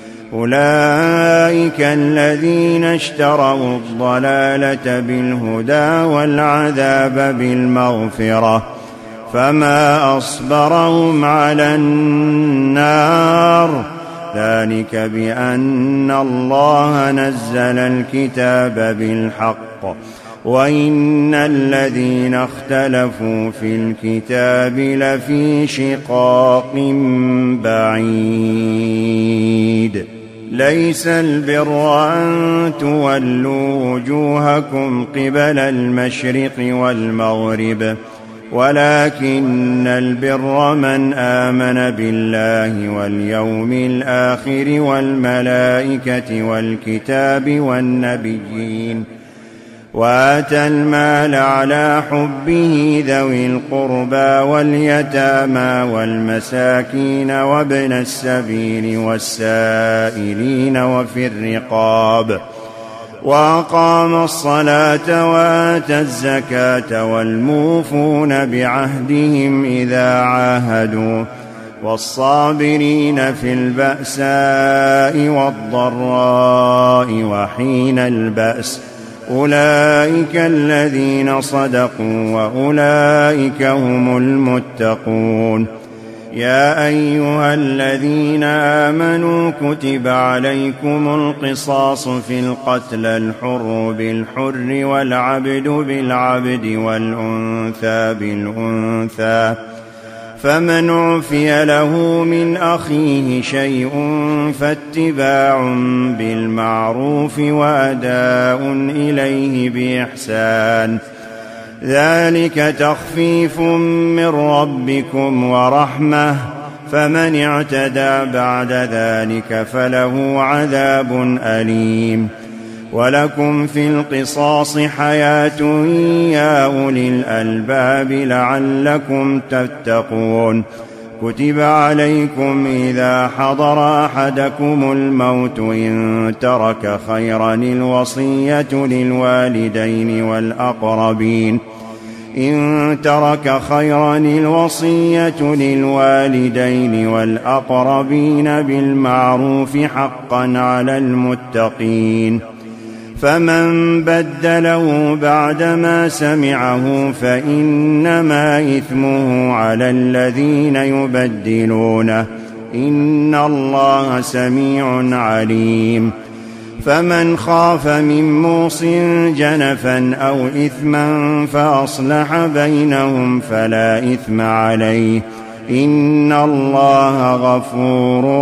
[SPEAKER 2] أولئك الذين اشتروا الضلالة بالهدى والعذاب بالمغفرة فما أصبرهم على النار ذلك بأن الله نزل الكتاب بالحق وإن الذين اختلفوا في الكتاب لفي شقاق بعيد. ليس البر أن تولوا وجوهكم قبل المشرق والمغرب ولكن البر من آمن بالله واليوم الآخر والملائكة والكتاب والنبيين وآتى المال على حبه ذوي القربى واليتامى والمساكين وابن السبيل والسائلين وفي الرقاب وأقام الصلاة وآتى الزكاة والموفون بعهدهم إذا عاهدوا والصابرين في البأساء والضراء وحين البأس أولئك الذين صدقوا وأولئك هم المتقون. يا أيها الذين آمنوا كتب عليكم القصاص في القتل الحر بالحر والعبد بالعبد والأنثى بالأنثى فمن عفي له من أخيه شيء فاتباع بالمعروف وأداء إليه بإحسان ذلك تخفيف من ربكم ورحمة فمن اعتدى بعد ذلك فله عذاب أليم. ولكم في القصاص حياة يا أولي الألباب لعلكم تتقون. كتب عليكم إذا حضر أحدكم الموت إن ترك خيرا الوصية للوالدين والأقربين إن ترك خيرا الوصية للوالدين والأقربين بالمعروف حقا على المتقين. فمن بدله بعدما سمعه فإنما إثمه على الذين يبدلونه إن الله سميع عليم. فمن خاف من موص جنفا أو إثما فأصلح بينهم فلا إثم عليه إن الله غفور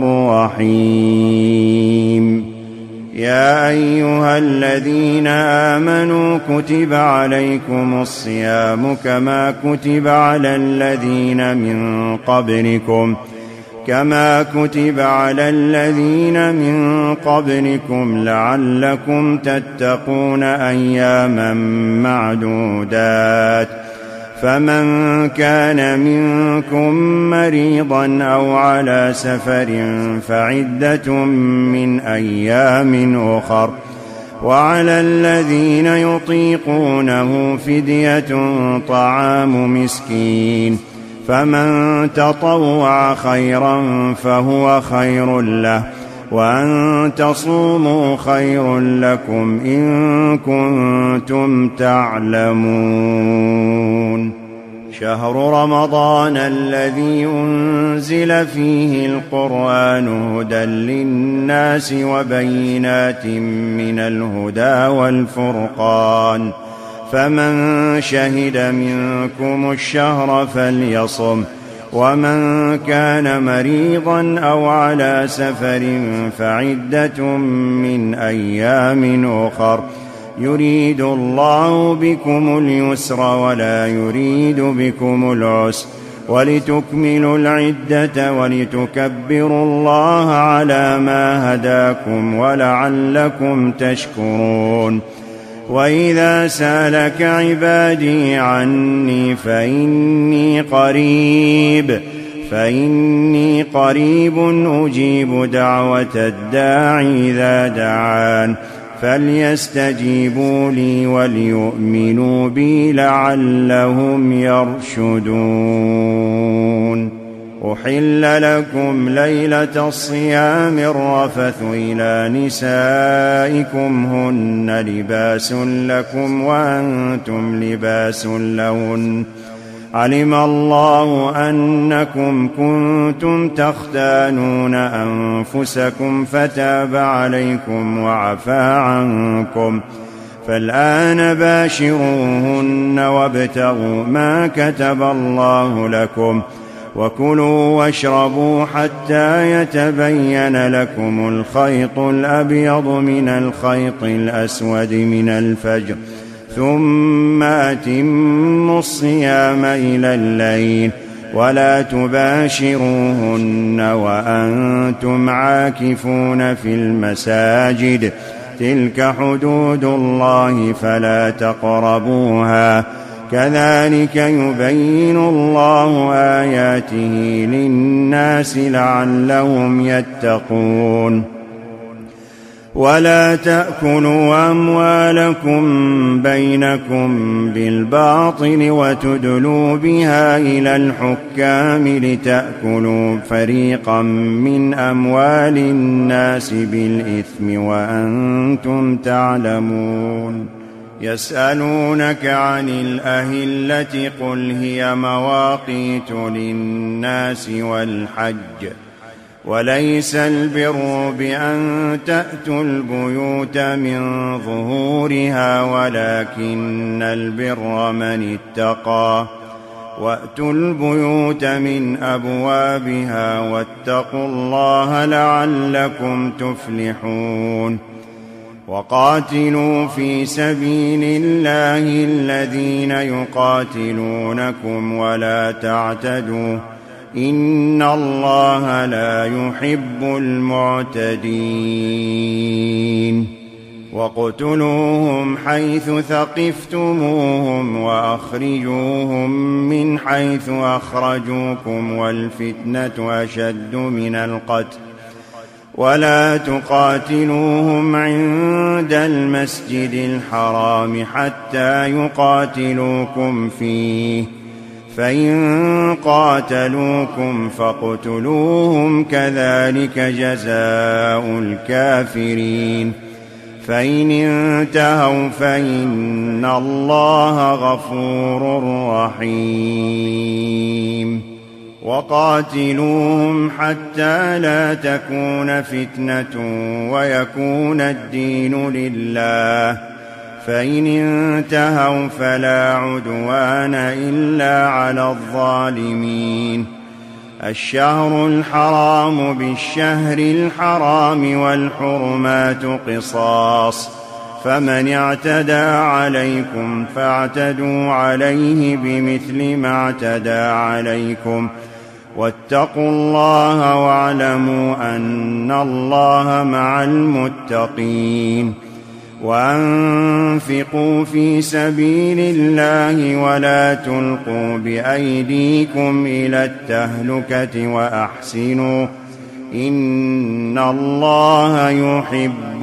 [SPEAKER 2] رحيم. يا أيها الذين آمنوا كتب عليكم الصيام كما كتب على الذين من قبلكم كما كتب على الذين من قبلكم لعلكم تتقون أياما معدودات. فمن كان منكم مريضا أو على سفر فعدة من أيام أخر وعلى الذين يطيقونه فدية طعام مسكين فمن تطوع خيرا فهو خير له وأن تصوموا خير لكم إن كنتم تعلمون. شهر رمضان الذي أنزل فيه القرآن هدى للناس وبينات من الهدى والفرقان فمن شهد منكم الشهر فليصم ومن كان مريضا أو على سفر فعدة من أيام أخر يريد الله بكم اليسر ولا يريد بكم العسر ولتكملوا العدة ولتكبروا الله على ما هداكم ولعلكم تشكرون. وإذا سألك عبادي عني فإني قريب فإني قريب أجيب دعوة الداعي إذا دعان فليستجيبوا لي وليؤمنوا بي لعلهم يرشدون. أحل لكم ليلة الصيام الرفث إلى نسائكم هن لباس لكم وأنتم لباس لهن علم الله أنكم كنتم تختانون أنفسكم فتاب عليكم وعفى عنكم فالآن باشروهن وابتغوا ما كتب الله لكم وكلوا واشربوا حتى يتبين لكم الخيط الأبيض من الخيط الأسود من الفجر ثم أتموا الصيام إلى الليل ولا تباشروهن وأنتم عاكفون في المساجد تلك حدود الله فلا تقربوها كذلك يبين الله آياته للناس لعلهم يتقون. ولا تأكلوا أموالكم بينكم بالباطل وتدلوا بها إلى الحكام لتأكلوا فريقا من أموال الناس بالإثم وأنتم تعلمون. يسألونك عن الأهلة قل هي مواقيت للناس والحج وليس البر بأن تأتوا البيوت من ظهورها ولكن البر من اتقى وأتوا البيوت من أبوابها واتقوا الله لعلكم تفلحون. وقاتلوا في سبيل الله الذين يقاتلونكم ولا تعتدوا إن الله لا يحب المعتدين. وَاقْتُلُوهُمْ حَيْثُ ثَقِفْتُمُوهُمْ وَأَخْرِجُوهُمْ مِنْ حَيْثُ أَخْرَجُوكُمْ وَالْفِتْنَةُ أَشَدُّ مِنَ الْقَتْلِ وَلَا تُقَاتِلُوهُمْ عِندَ الْمَسْجِدِ الْحَرَامِ حَتَّى يُقَاتِلُوكُمْ فِيهِ فَإِن قَاتَلُوكُمْ فَاقْتُلُوهُمْ كَذَلِكَ جَزَاءُ الْكَافِرِينَ. فَإِنِ انتهوا فَإِنَّ اللَّهَ غَفُورٌ رَّحِيمٌ. وَقَاتِلُوهُمْ حَتَّى لَا تَكُونَ فِتْنَةٌ وَيَكُونَ الدِّينُ لِلَّهِ فَإِنِ انتهوا فَلَا عُدْوَانَ إِلَّا عَلَى الظَّالِمِينَ. الشهر الحرام بالشهر الحرام والحرمات قصاص فمن اعتدى عليكم فاعتدوا عليه بمثل ما اعتدى عليكم واتقوا الله واعلموا أن الله مع المتقين. وأنفقوا في سبيل الله ولا تلقوا بأيديكم إلى التهلكة وأحسنوا إن الله يحب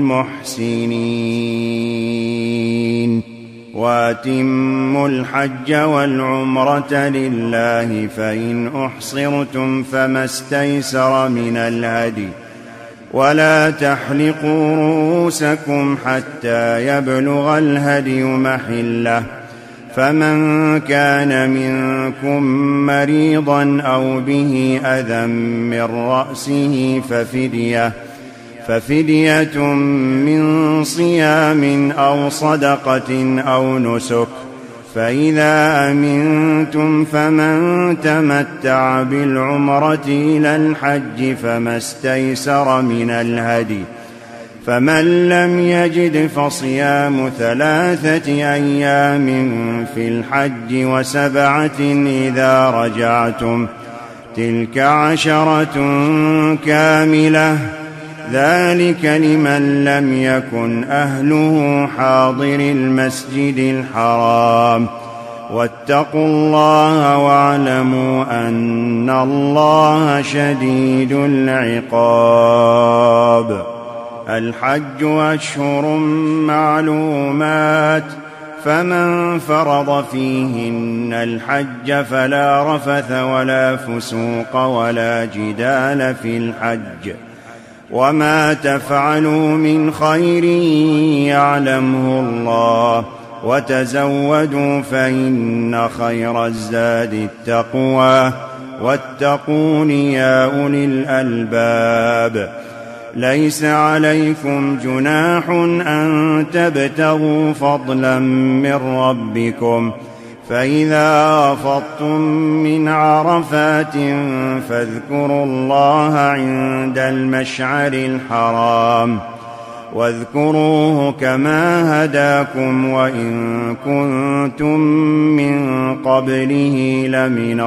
[SPEAKER 2] المحسنين. وأتموا الحج والعمرة لله فإن أحصرتم فما استيسر من الهدي ولا تحلقوا رؤوسكم حتى يبلغ الهدي محله فمن كان منكم مريضا أو به أذى من رأسه ففدية ففدية من صيام أو صدقة أو نسك فإذا أمنتم فمن تمتع بالعمرة إلى الحج فما استيسر من الهدي فمن لم يجد فصيام ثلاثة أيام في الحج وسبعة إذا رجعتم تلك عشرة كاملة ذلك لمن لم يكن أهله حاضر المسجد الحرام واتقوا الله واعلموا أن الله شديد العقاب. الحج أشهر معلومات فمن فرض فيهن الحج فلا رفث ولا فسوق ولا جدال في الحج وما تفعلوا من خير يعلمه الله وتزودوا فإن خير الزاد التقوى واتقون يا أولي الألباب. ليس عليكم جناح أن تبتغوا فضلا من ربكم فإذا أفضتم من عرفات فاذكروا الله عند المشعر الحرام واذكروه كما هداكم وإن كنتم من قبله لمن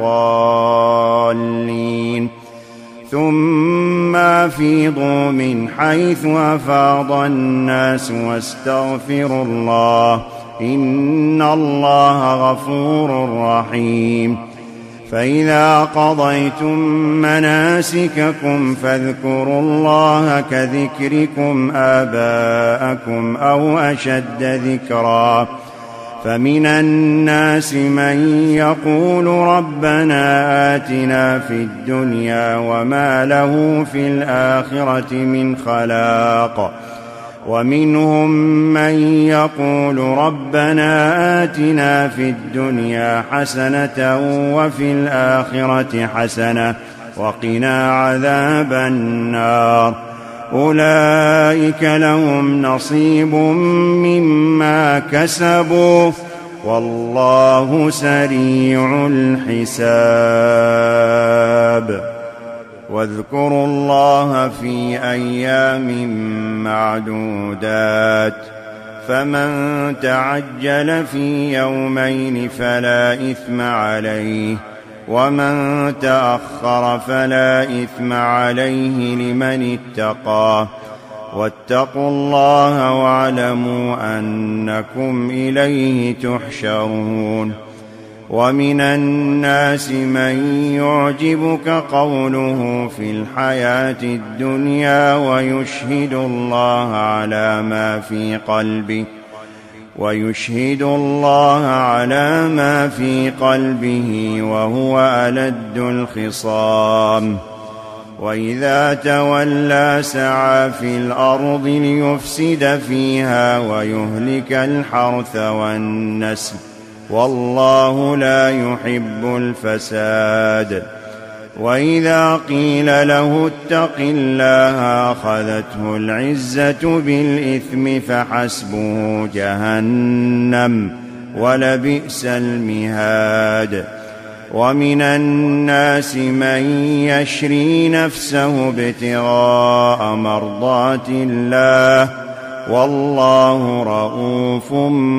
[SPEAKER 2] الضالين. ثم أفيضوا من حيث أفاض الناس واستغفروا الله إن الله غفور رحيم. فإذا قضيتم مناسككم فاذكروا الله كذكركم آباءكم أو أشد ذكرا فمن الناس من يقول ربنا آتنا في الدنيا وما له في الآخرة من خلاق ومنهم من يقول ربنا آتنا في الدنيا حسنة وفي الآخرة حسنة وقنا عذاب النار أولئك لهم نصيب مما كسبوا والله سريع الحساب واذكروا الله في أيام معدودات فمن تعجل في يومين فلا إثم عليه ومن تأخر فلا إثم عليه لمن اتقى واتقوا الله واعلموا أنكم إليه تحشرون ومن الناس من يعجبك قوله في الحياة الدنيا ويشهد الله على ما في قلبه ويشهد الله على ما في قلبه وهو ألد الخصام وإذا تولى سعى في الأرض ليفسد فيها ويهلك الحرث والنسل والله لا يحب الفساد وإذا قيل له اتق الله أخذته العزة بالإثم فحسبه جهنم ولبئس المهاد ومن الناس من يشري نفسه ابتغاء مرضات الله والله رؤوف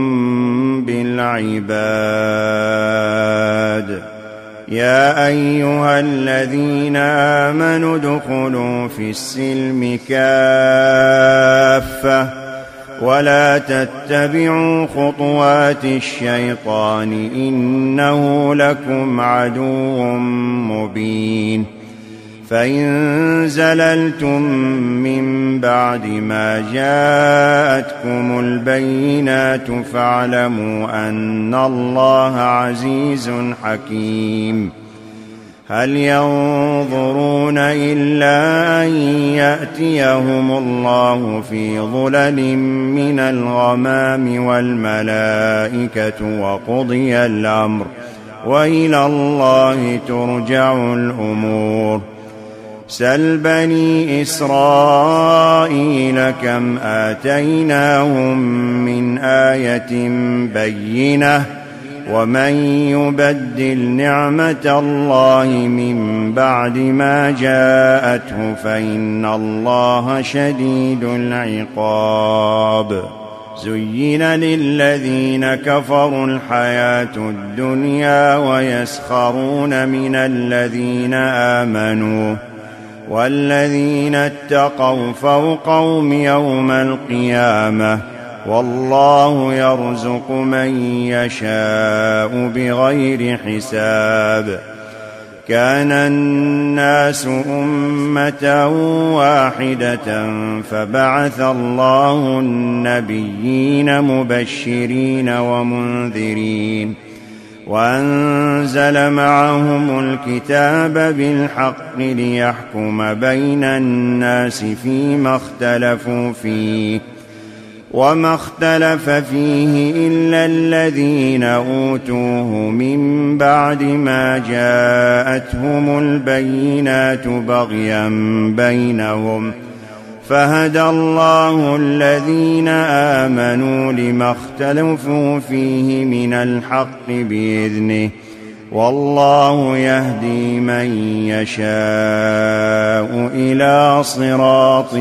[SPEAKER 2] بالعباد يا أيها الذين آمنوا ادخلوا في السلم كافة ولا تتبعوا خطوات الشيطان إنه لكم عدو مبين فإن زللتم من بعد ما جاءتكم البينات فاعلموا أن الله عزيز حكيم هل ينظرون إلا أن يأتيهم الله في ظلل من الغمام والملائكة وقضي الأمر وإلى الله ترجع الأمور سل بني إسرائيل كم آتيناهم من آية بينة ومن يبدل نعمة الله من بعد ما جاءته فإن الله شديد العقاب زين للذين كفروا الحياة الدنيا ويسخرون من الذين آمنوا والذين اتقوا فوقهم يوم القيامة والله يرزق من يشاء بغير حساب كان الناس أمة واحدة فبعث الله النبيين مبشرين ومنذرين وأنزل معهم الكتاب بالحق ليحكم بين الناس فيما اختلفوا فيه وما اختلف فيه إلا الذين أوتوه من بعد ما جاءتهم البينات بغيا بينهم فهدى الله الذين آمنوا لما اختلفوا فيه من الحق بإذنه والله يهدي من يشاء إلى صراط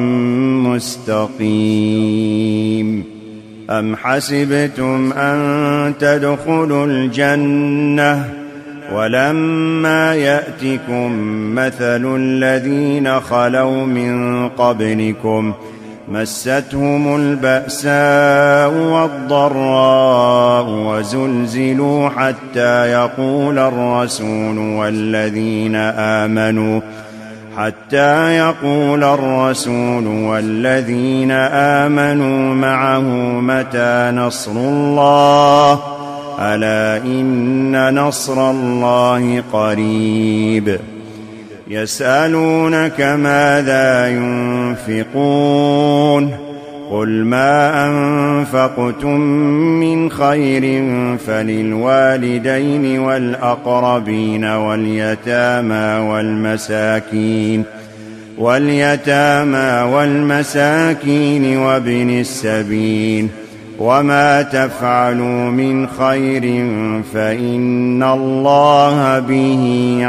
[SPEAKER 2] مستقيم أم حسبتم أن تدخلوا الجنة ولما يأتكم مثل الذين خلوا من قبلكم مستهم البأساء والضراء وزلزلوا حتى يقول الرسول والذين آمنوا حتى يقول الرسول والذين آمنوا معه متى نصر الله ألا إن نصر الله قريب يسألونك ماذا ينفقون قل ما أنفقتم من خير فللوالدين والأقربين واليتامى والمساكين واليتامى والمساكين وابن السبيل وما تفعلوا من خير فإن الله به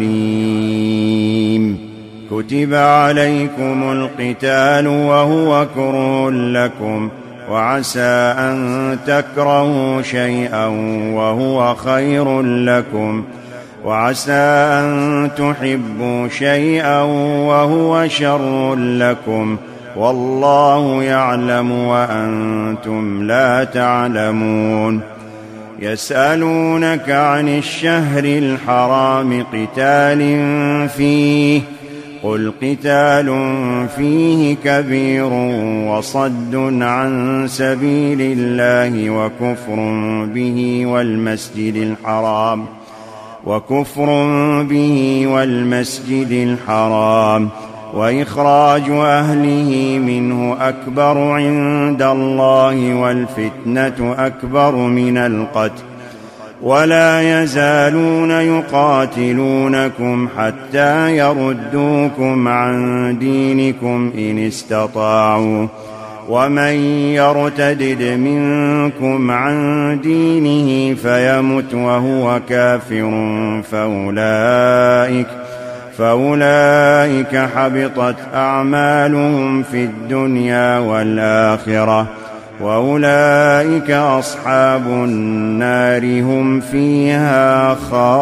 [SPEAKER 2] عليم كتب عليكم القتال وهو كره لكم وعسى أن تكرهوا شيئا وهو خير لكم وعسى أن تحبوا شيئا وهو شر لكم والله يعلم وأنتم لا تعلمون يسألونك عن الشهر الحرام قتال فيه قل قتال فيه كبير وصد عن سبيل الله وكفر به والمسجد الحرام وكفر به والمسجد الحرام وإخراج أهله منه أكبر عند الله والفتنة أكبر من القتل ولا يزالون يقاتلونكم حتى يردوكم عن دينكم إن استطاعوا ومن يرتدد منكم عن دينه فيمت وهو كافر فأولئك فأولئك حبطت أعمالهم في الدنيا والآخرة وأولئك أصحاب النار هم فيها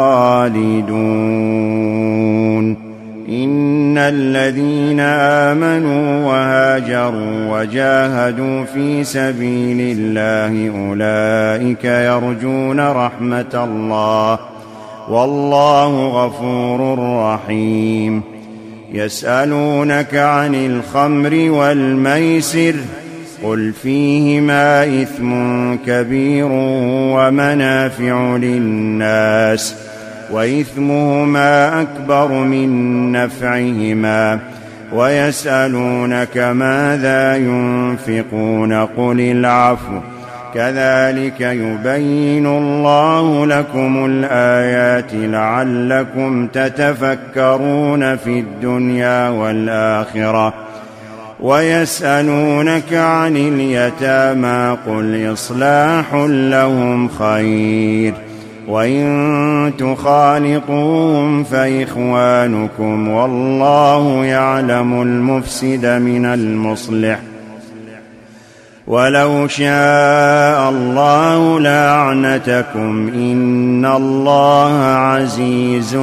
[SPEAKER 2] خالدون إن الذين آمنوا وهاجروا وجاهدوا في سبيل الله أولئك يرجون رحمة الله والله غفور رحيم يسألونك عن الخمر والميسر قل فيهما إثم كبير ومنافع للناس وإثمهما أكبر من نفعهما ويسألونك ماذا ينفقون قل العفو كذلك يبين الله لكم الآيات لعلكم تتفكرون في الدنيا والآخرة ويسألونك عن اليتامى قل إصلاح لهم خير وإن تخالطوهم فإخوانكم والله يعلم المفسد من المصلح ولو شاء الله لأعنتكم إن الله عزيز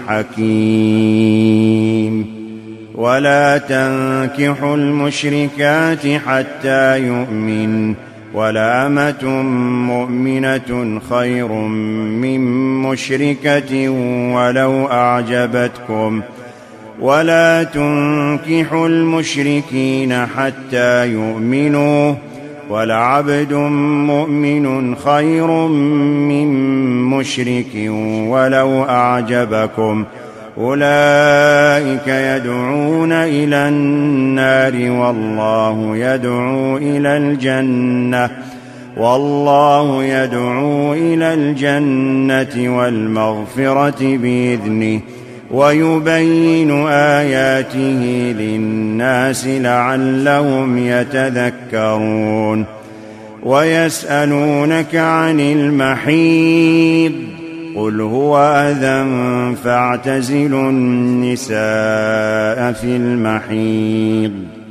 [SPEAKER 2] حكيم ولا تنكحوا المشركات حتى يؤمن ولأمة مؤمنة خير من مشركة ولو أعجبتكم ولا تنكحوا المشركين حتى يؤمنوا ولعبد مؤمن خير من مشرك ولو أعجبكم أولئك يدعون إلى النار والله يدعو إلى الجنة والله يدعو إلى الجنة والمغفرة بإذنه ويبين آياته للناس لعلهم يتذكرون ويسألونك عن المحيض قل هو أذى فاعتزلوا النساء في المحيض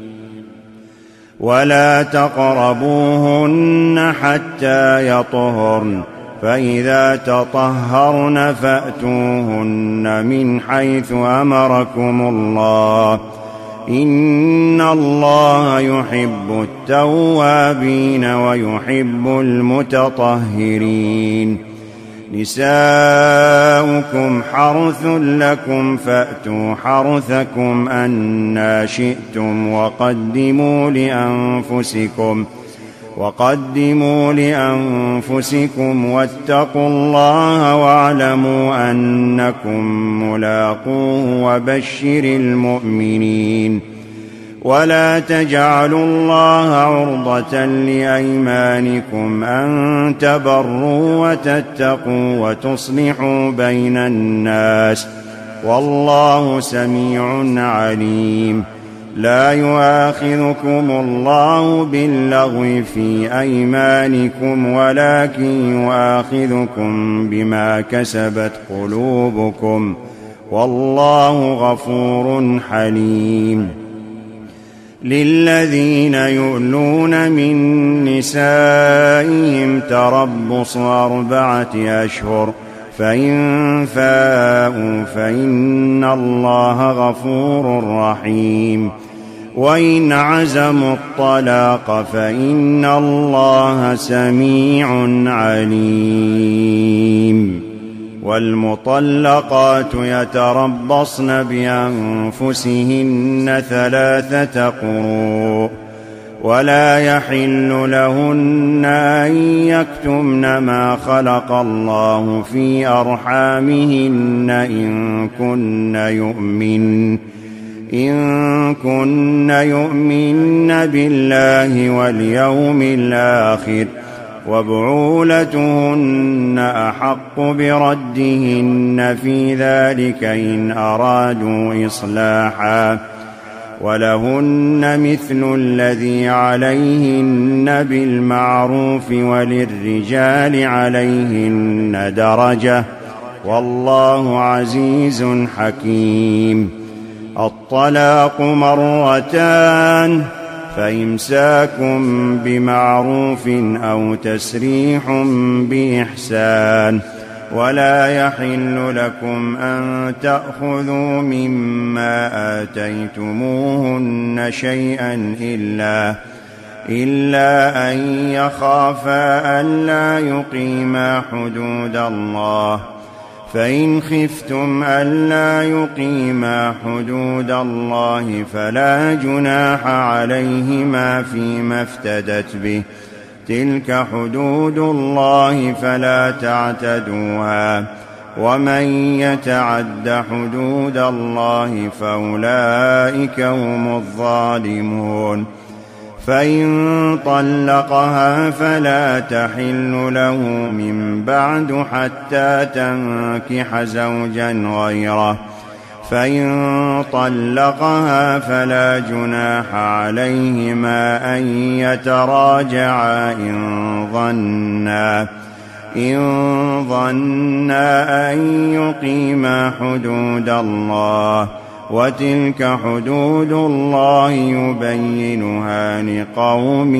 [SPEAKER 2] ولا تقربوهن حتى يطهرن فإذا تطهرن فأتوهن من حيث أمركم الله إن الله يحب التوابين ويحب المتطهرين. نساؤكم حرث لكم فأتوا حرثكم أنى شئتم وقدموا لأنفسكم وقدموا لأنفسكم واتقوا الله واعلموا أنكم ملاقوه وبشر المؤمنين. ولا تجعلوا الله عرضة لأيمانكم أن تبروا وتتقوا وتصلحوا بين الناس والله سميع عليم. لا يؤاخذكم الله باللغو في أيمانكم ولكن يؤاخذكم بما كسبت قلوبكم والله غفور حليم. للذين يؤلون من نسائهم تربص أربعة أشهر فإن فاءوا فإن الله غفور رحيم. وإن عزموا الطلاق فإن الله سميع عليم. والمطلقات يتربصن بأنفسهن ثلاثة قروء ولا يحل لهن أن يكتمن ما خلق الله في أرحامهن إن كن يؤمن إن كن يؤمن بالله واليوم الآخر وبعولتهن أحق بردهن في ذلك إن أرادوا إصلاحا ولهن مثل الذي عليهن بالمعروف وللرجال عليهن درجة والله عزيز حكيم. الطلاق مرتان فإمساك بمعروف أو تسريح بإحسان. ولا يحل لكم أن تأخذوا مما آتيتموهن شيئا إلا إلا أن يخافا ألا يقيما حدود الله فإن خفتم ألا يقيما حدود الله فلا جناح عليهما فيما افتدت به تلك حدود الله فلا تعتدوها ومن يتعد حدود الله فأولئك هم الظالمون. فإن طلقها فلا تحل له من بعد حتى تنكح زوجا غيره فإن طلقها فلا جناح عليهما أن يتراجعا إن ظنا إن ظنا أن يقيما حدود الله وتلك حدود الله يبينها لقوم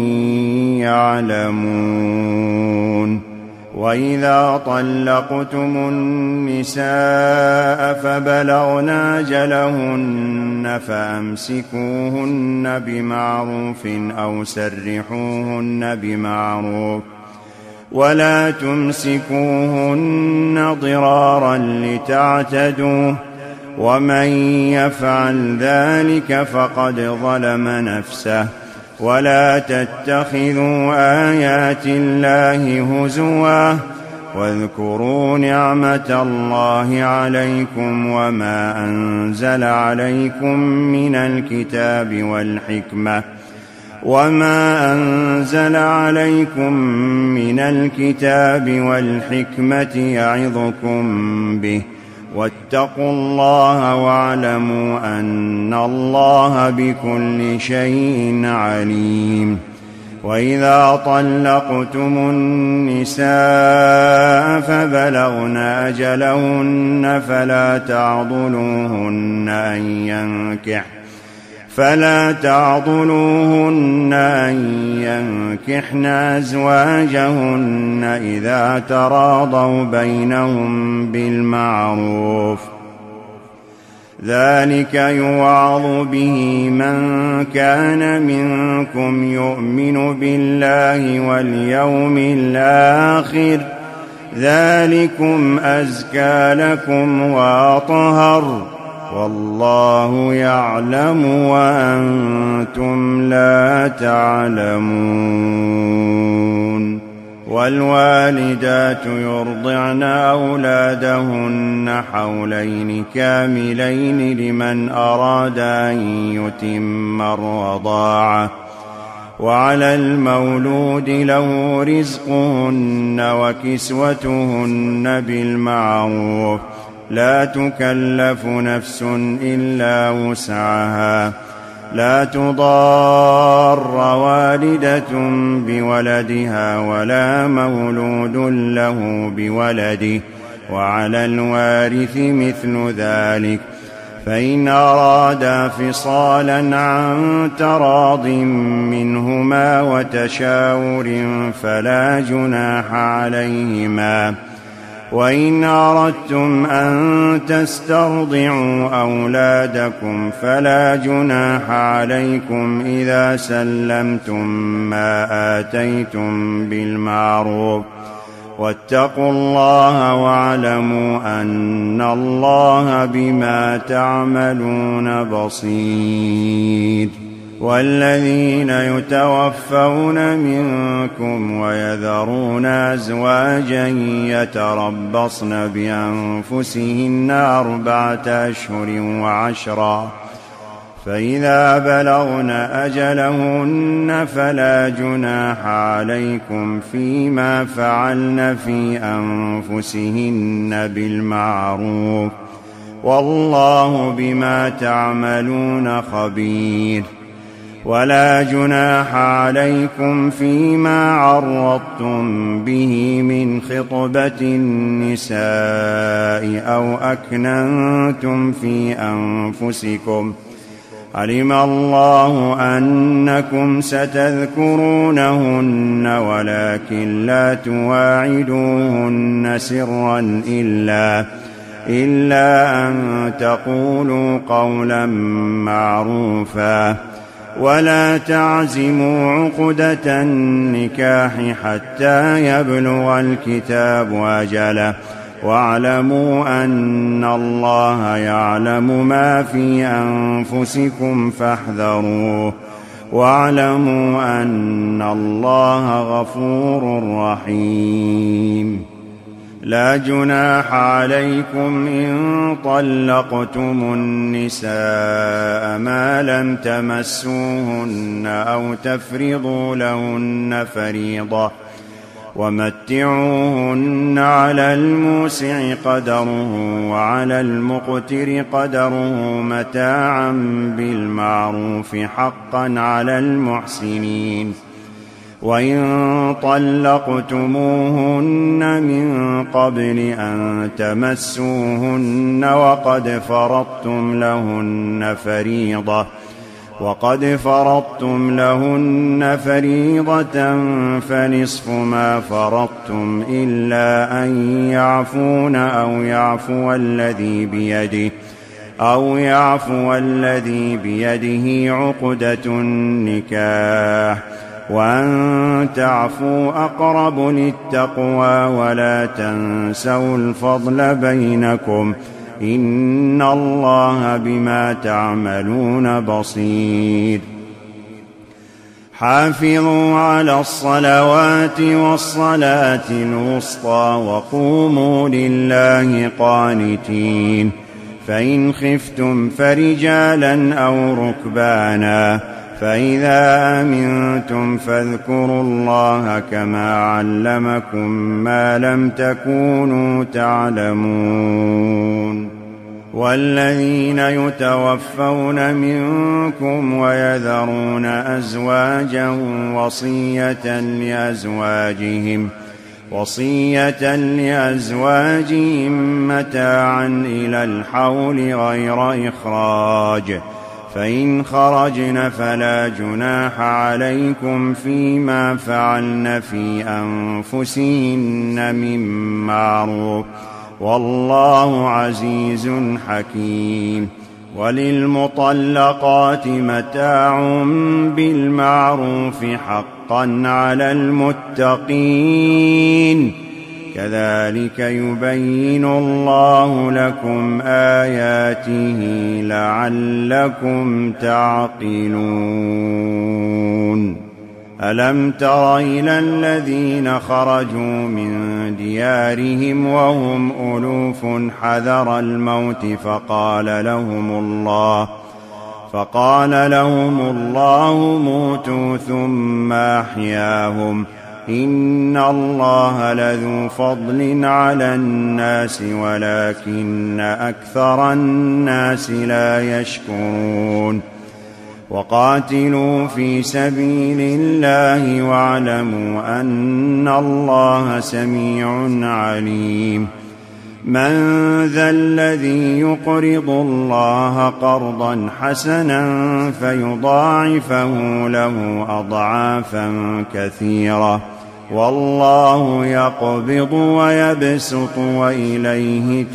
[SPEAKER 2] يعلمون. وإذا طلقتم النساء فبلغن أجلهن فأمسكوهن بمعروف أو سرحوهن بمعروف ولا تمسكوهن ضرارا لتعتدوا ومن يفعل ذلك فقد ظلم نفسه. ولا تتخذوا آيات الله هزوا واذكروا نعمة الله عليكم وما أنزل عليكم من الكتاب والحكمة وما أنزل عليكم من الكتاب والحكمة يعظكم به واتقوا الله واعلموا أن الله بكل شيء عليم. وإذا طلقتم النساء فبلغن أجلهن فلا تعضلوهن أن ينكح فلا تعضلوهن أن ينكحن أزواجهن إذا تراضوا بينهم بالمعروف ذلك يوعظ به من كان منكم يؤمن بالله واليوم الآخر ذلكم أزكى لكم وأطهر والله يعلم وأنتم لا تعلمون. والوالدات يرضعن أولادهن حولين كاملين لمن أراد أن يتم الرضاعة وعلى المولود له رزقهن وكسوتهن بالمعروف لا تكلف نفس إلا وسعها لا تضار والدة بولدها ولا مولود له بولده وعلى الوارث مثل ذلك فإن أرادا فصالا عن تراض منهما وتشاور فلا جناح عليهما. وإن أردتم أن تسترضعوا أولادكم فلا جناح عليكم إذا سلمتم ما آتيتم بالمعروف واتقوا الله واعلموا أن الله بما تعملون بصير. والذين يتوفون منكم ويذرون أزواجا يتربصن بأنفسهن أربعة أشهر وعشرا فإذا بلغن أجلهن فلا جناح عليكم فيما فعلن في أنفسهن بالمعروف والله بما تعملون خبير. ولا جناح عليكم فيما عرضتم به من خطبة النساء أو أكننتم في أنفسكم علم الله أنكم ستذكرونهن ولكن لا تواعدوهن سرا إلا إلا أن تقولوا قولا معروفا ولا تعزموا عقدة النكاح حتى يبلغ الكتاب أجله واعلموا أن الله يعلم ما في أنفسكم فاحذروه واعلموا أن الله غفور رحيم. لا جناح عليكم إن طلقتم النساء ما لم تمسوهن أو تفرضوا لهن فريضة ومتعوهن على الموسع قدره وعلى المقتر قدره متاعا بالمعروف حقا على المحسنين. وإن طلقتموهن من قبل أن تمسوهن وقد فرضتم لهن فريضة وقد فرضتم لهن فريضة فنصف ما فرضتم إلا أن يعفون أو يعفو الذي بيده أو يعفو الذي بيده عقدة النكاح وأن تعفوا أقرب للتقوى ولا تنسوا الفضل بينكم إن الله بما تعملون بصير. حافظوا على الصلوات والصلاة الوسطى وقوموا لله قانتين فإن خفتم فرجالا أو ركبانا فإذا أمنتم فاذكروا الله كما علمكم ما لم تكونوا تعلمون. والذين يتوفون منكم ويذرون أزواجا وصية لأزواجهم وصية لأزواجهم متاعا إلى الحول غير إخراج فإن خرجن فلا جناح عليكم فيما فعلن في أنفسهن من معروف والله عزيز حكيم. وللمطلقات متاع بالمعروف حقا على المتقين كذلك يبين الله لكم آياته لعلكم تعقلون ألم تر إلى الذين خرجوا من ديارهم وهم ألوف حذر الموت فقال لهم الله فقال لهم الله موتوا ثم أحياهم إن الله لذو فضل على الناس ولكن أكثر الناس لا يشكرون وقاتلوا في سبيل الله واعلموا أن الله سميع عليم من ذا الذي يقرض الله قرضا حسنا فيضاعفه له أضعافا كثيرة والله يقبض ويبسط وإليه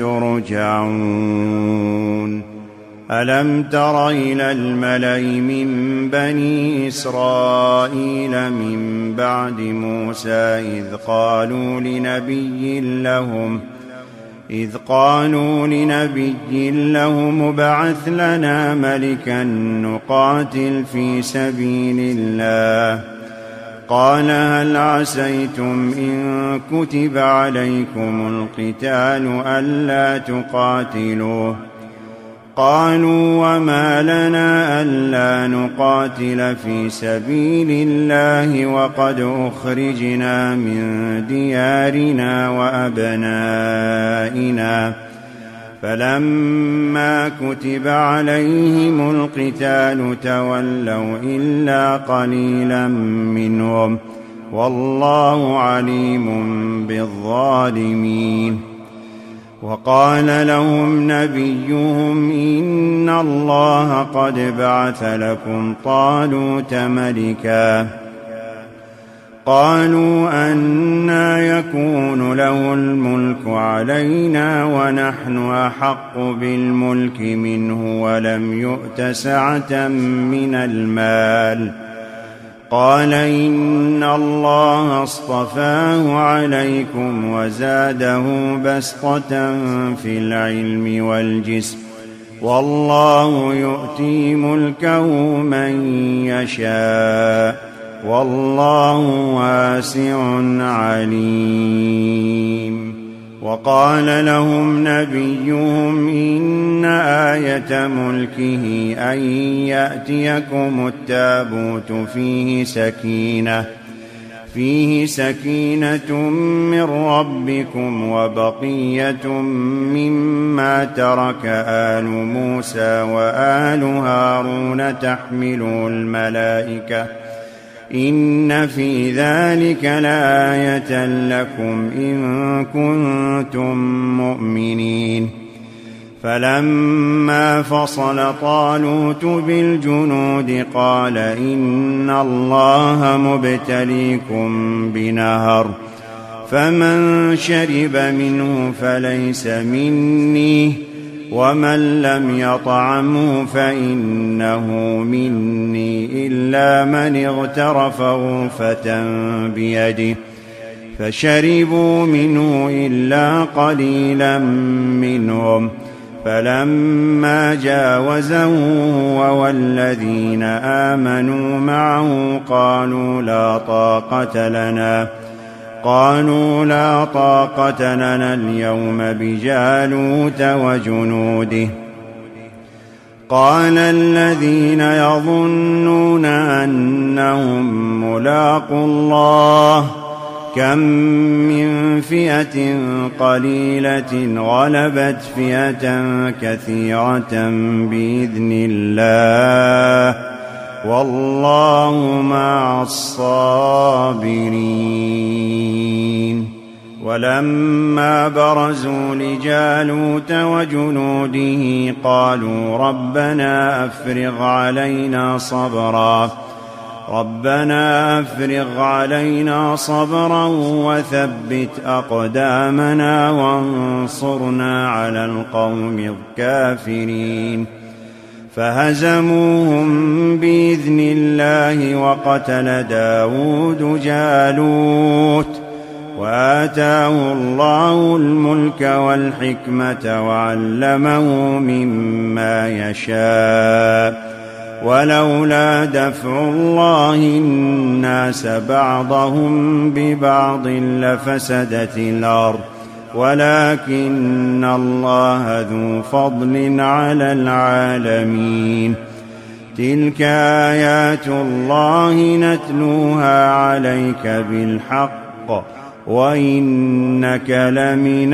[SPEAKER 2] ترجعون ألم تر إلى الملأ من بني إسرائيل من بعد موسى إذ قالوا لنبي لهم إذ قالوا لنبي لهم ابعث لنا ملكا نقاتل في سبيل الله قال هل عسيتم إن كتب عليكم القتال ألا تقاتلوا قالوا وما لنا ألا نقاتل في سبيل الله وقد أخرجنا من ديارنا وأبنائنا فلما كتب عليهم القتال تولوا إلا قليلا منهم والله عليم بالظالمين وقال لهم نبيهم إن الله قد بعث لكم طالوت ملكا قالوا أنى يكون له الملك علينا ونحن أحق بالملك منه ولم يؤت سعة من المال قال إن الله اصطفاه عليكم وزاده بسطة في العلم والجسم والله يؤتي ملكه من يشاء والله واسع عليم وقال لهم نبيهم إن آية ملكه أن يأتيكم التابوت فيه سكينة فيه سكينة من ربكم وبقية مما ترك آل موسى وآل هارون تحمله الملائكة إن في ذلك لآية لكم إن كنتم مؤمنين فلما فصل طالوت بالجنود قال إن الله مبتليكم بنهر فمن شرب منه فليس مني ومن لم يطعمه فإنه مني إلا من اغترف غرفة بيده فشربوا منه إلا قليلا منهم فلما جاوزه هو والذين آمنوا معه قالوا لا طاقة لنا قالوا لا طاقة لنا اليوم بجالوت وجنوده قال الذين يظنون أنهم ملاقو الله كم من فئة قليلة غلبت فئة كثيرة بإذن الله والله مع الصابرين ولما برزوا لجالوت وجنوده قالوا ربنا أفرغ علينا صبرا ربنا أفرغ علينا صبرا وثبت أقدامنا وانصرنا على القوم الكافرين فهزموهم بإذن الله وقتل داود جالوت وآتاه الله الملك والحكمة وعلمه مما يشاء ولولا دفع الله الناس بعضهم ببعض لفسدت الأرض ولكن الله ذو فضل على العالمين تلك آيات الله نتلوها عليك بالحق وإنك لمن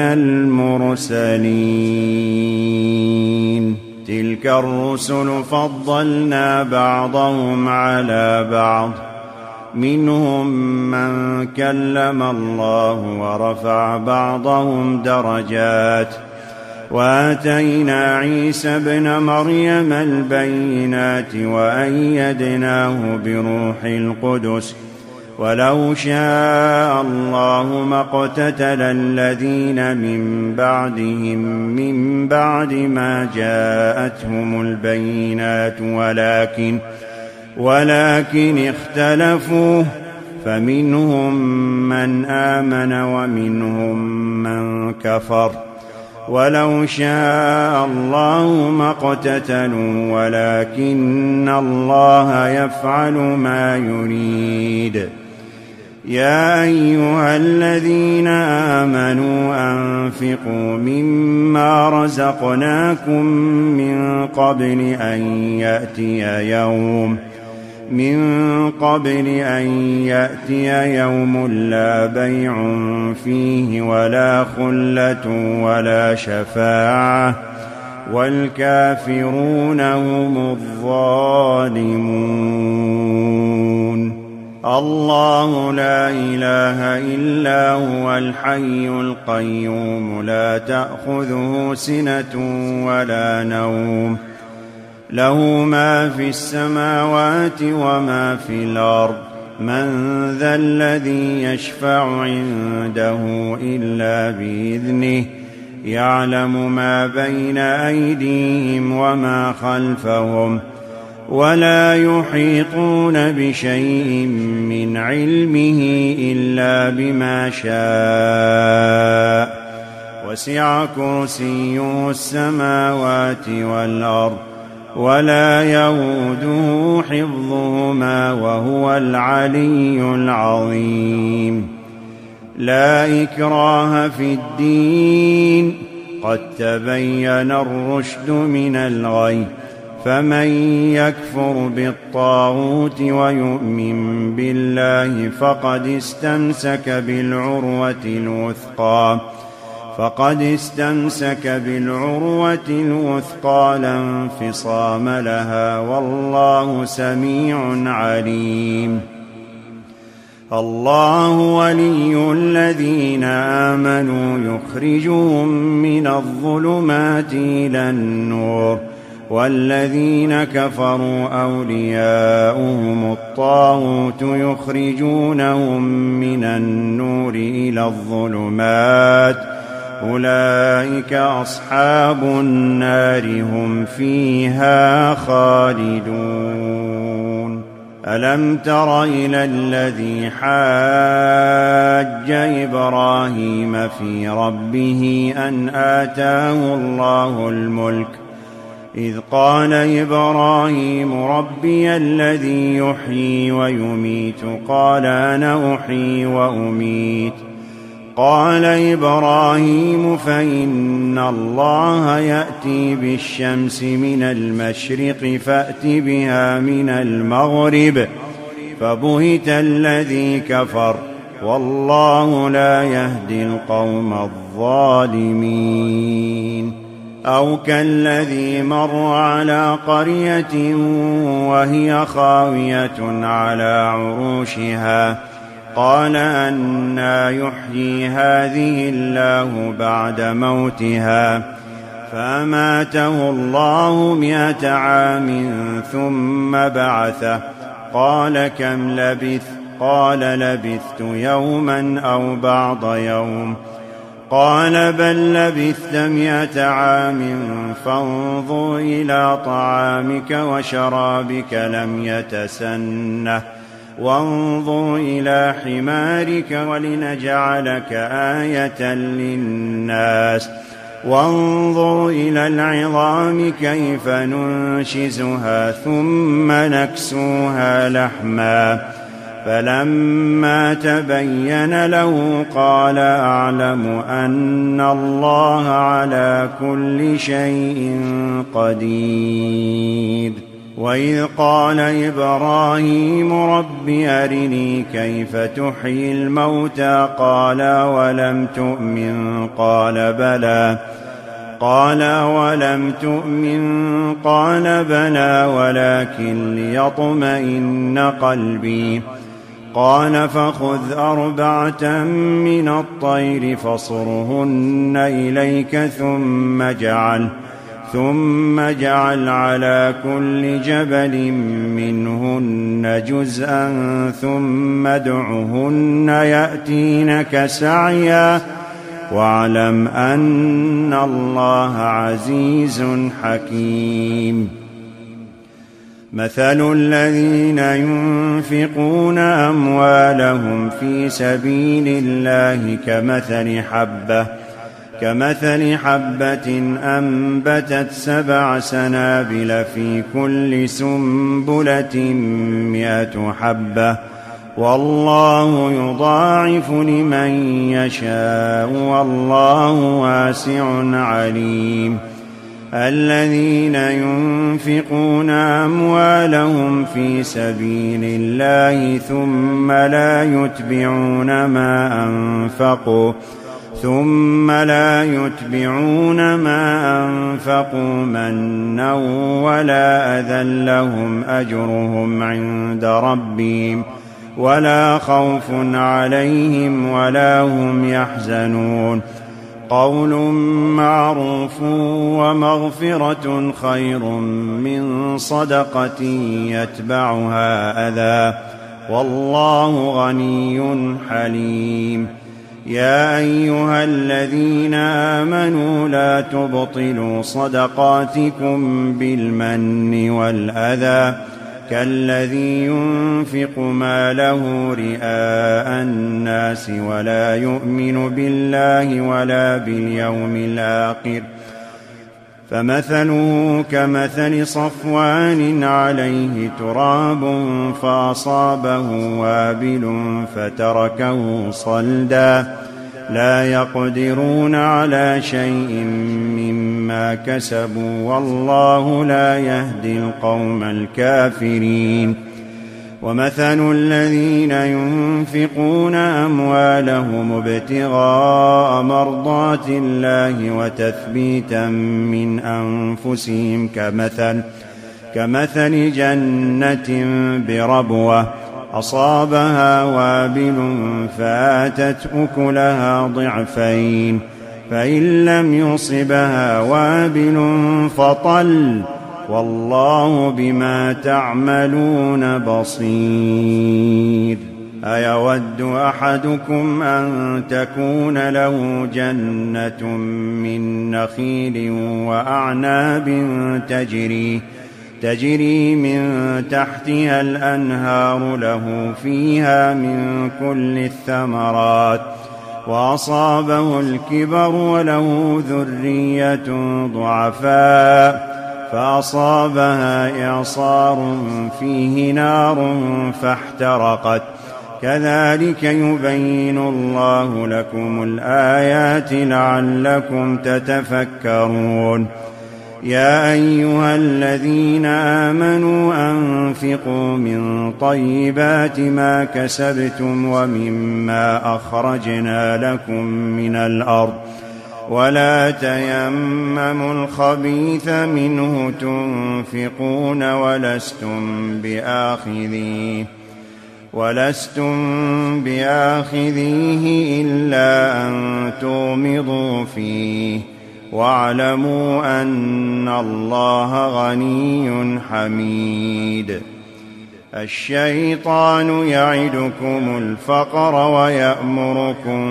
[SPEAKER 2] المرسلين تلك الرسل فضلنا بعضهم على بعض منهم من كلم الله ورفع بعضهم درجات وآتينا عيسى ابن مريم البينات وأيدناه بروح القدس ولو شاء الله ما اقتتل الذين من بعدهم من بعد ما جاءتهم البينات ولكن ولكن اختلفوا فمنهم من آمن ومنهم من كفر ولو شاء الله ما اقتتلوا ولكن الله يفعل ما يريد يا أيها الذين آمنوا أنفقوا مما رزقناكم من قبل أن يأتي يوم من قبل أن يأتي يوم لا بيع فيه ولا خلة ولا شفاعة والكافرون هم الظالمون الله لا إله إلا هو الحي القيوم لا تأخذه سنة ولا نوم له ما في السماوات وما في الأرض من ذا الذي يشفع عنده إلا بإذنه يعلم ما بين أيديهم وما خلفهم ولا يحيطون بشيء من علمه إلا بما شاء وسع كرسيه السماوات والأرض ولا يئوده حفظهما وهو العلي العظيم لا إكراه في الدين قد تبين الرشد من الغي فمن يكفر بالطاغوت ويؤمن بالله فقد استمسك بالعروة الوثقى فقد استمسك بالعروة الوثقى لا انفصام لها والله سميع عليم الله ولي الذين آمنوا يخرجهم من الظلمات إلى النور والذين كفروا أولياؤهم الطاغوت يخرجونهم من النور إلى الظلمات أولئك أصحاب النار هم فيها خالدون ألم تر إلى الذي حاج إبراهيم في ربه أن آتاه الله الملك إذ قال إبراهيم ربي الذي يحيي ويميت قال أنا أحيي وأميت قال إبراهيم فإن الله يأتي بالشمس من المشرق فأت بها من المغرب فبهت الذي كفر والله لا يهدي القوم الظالمين أو كالذي مر على قرية وهي خاوية على عروشها قال أنى يحيي هذه الله بعد موتها فأماته الله مئة عام ثم بعثه قال كم لبثت قال لبثت يوما أو بعض يوم قال بل لبثت مئة عام فانظر إلى طعامك وشرابك لم يتسنه وانظر إلى حمارك ولنجعلك آية للناس وانظر إلى العظام كيف ننشزها ثم نكسوها لحما فلما تبين له قال أعلم أن الله على كل شيء قدير. وإذ قال إبراهيم رب أرني كيف تحيي الموتى قال ولم تؤمن قال بلى قال ولم تؤمن قال بلى ولكن ليطمئن قلبي قال فخذ أربعة من الطير فصرهن إليك ثم اجعل ثم اجعل على كل جبل منهن جزءا ثم ادعهن يأتينك سعيا واعلم أن الله عزيز حكيم. مثل الذين ينفقون أموالهم في سبيل الله كمثل حبة كمثل حبة أنبتت سبع سنابل في كل سنبلة مئة حبة والله يضاعف لمن يشاء والله واسع عليم. الذين ينفقون أموالهم في سبيل الله ثم لا يتبعون ما أنفقوا ثم لا يتبعون ما أنفقوا منا ولا أذى لهم أجرهم عند ربهم ولا خوف عليهم ولا هم يحزنون. قول معروف ومغفرة خير من صدقة يتبعها أذى والله غني حليم. يا أيها الذين آمنوا لا تبطلوا صدقاتكم بالمن والأذى كالذي ينفق ماله رئاء الناس ولا يؤمن بالله ولا باليوم الآخر فمثله كمثل صفوان عليه تراب فأصابه وابل فتركه صلدا لا يقدرون على شيء مما كسبوا والله لا يهدي القوم الكافرين. ومثل الذين ينفقون أموالهم ابتغاء مرضات الله وتثبيتا من أنفسهم كمثل كمثل جنة بربوة أصابها وابل فآتت أكلها ضعفين فإن لم يصبها وابل فطل والله بما تعملون بصير. أيود أحدكم أن تكون له جنة من نخيل وأعناب تجري تجري من تحتها الأنهار له فيها من كل الثمرات وأصابه الكبر وله ذرية ضعفاء فأصابها إعصار فيه نار فاحترقت كذلك يبين الله لكم الآيات لعلكم تتفكرون. يا أيها الذين آمنوا أنفقوا من طيبات ما كسبتم ومما أخرجنا لكم من الأرض ولا تيمموا الخبيث منه تنفقون ولستم بآخذيه ولستم بآخذيه إلا أن تغمضوا فيه واعلموا أن الله غني حميد. الشيطان يعدكم الفقر ويأمركم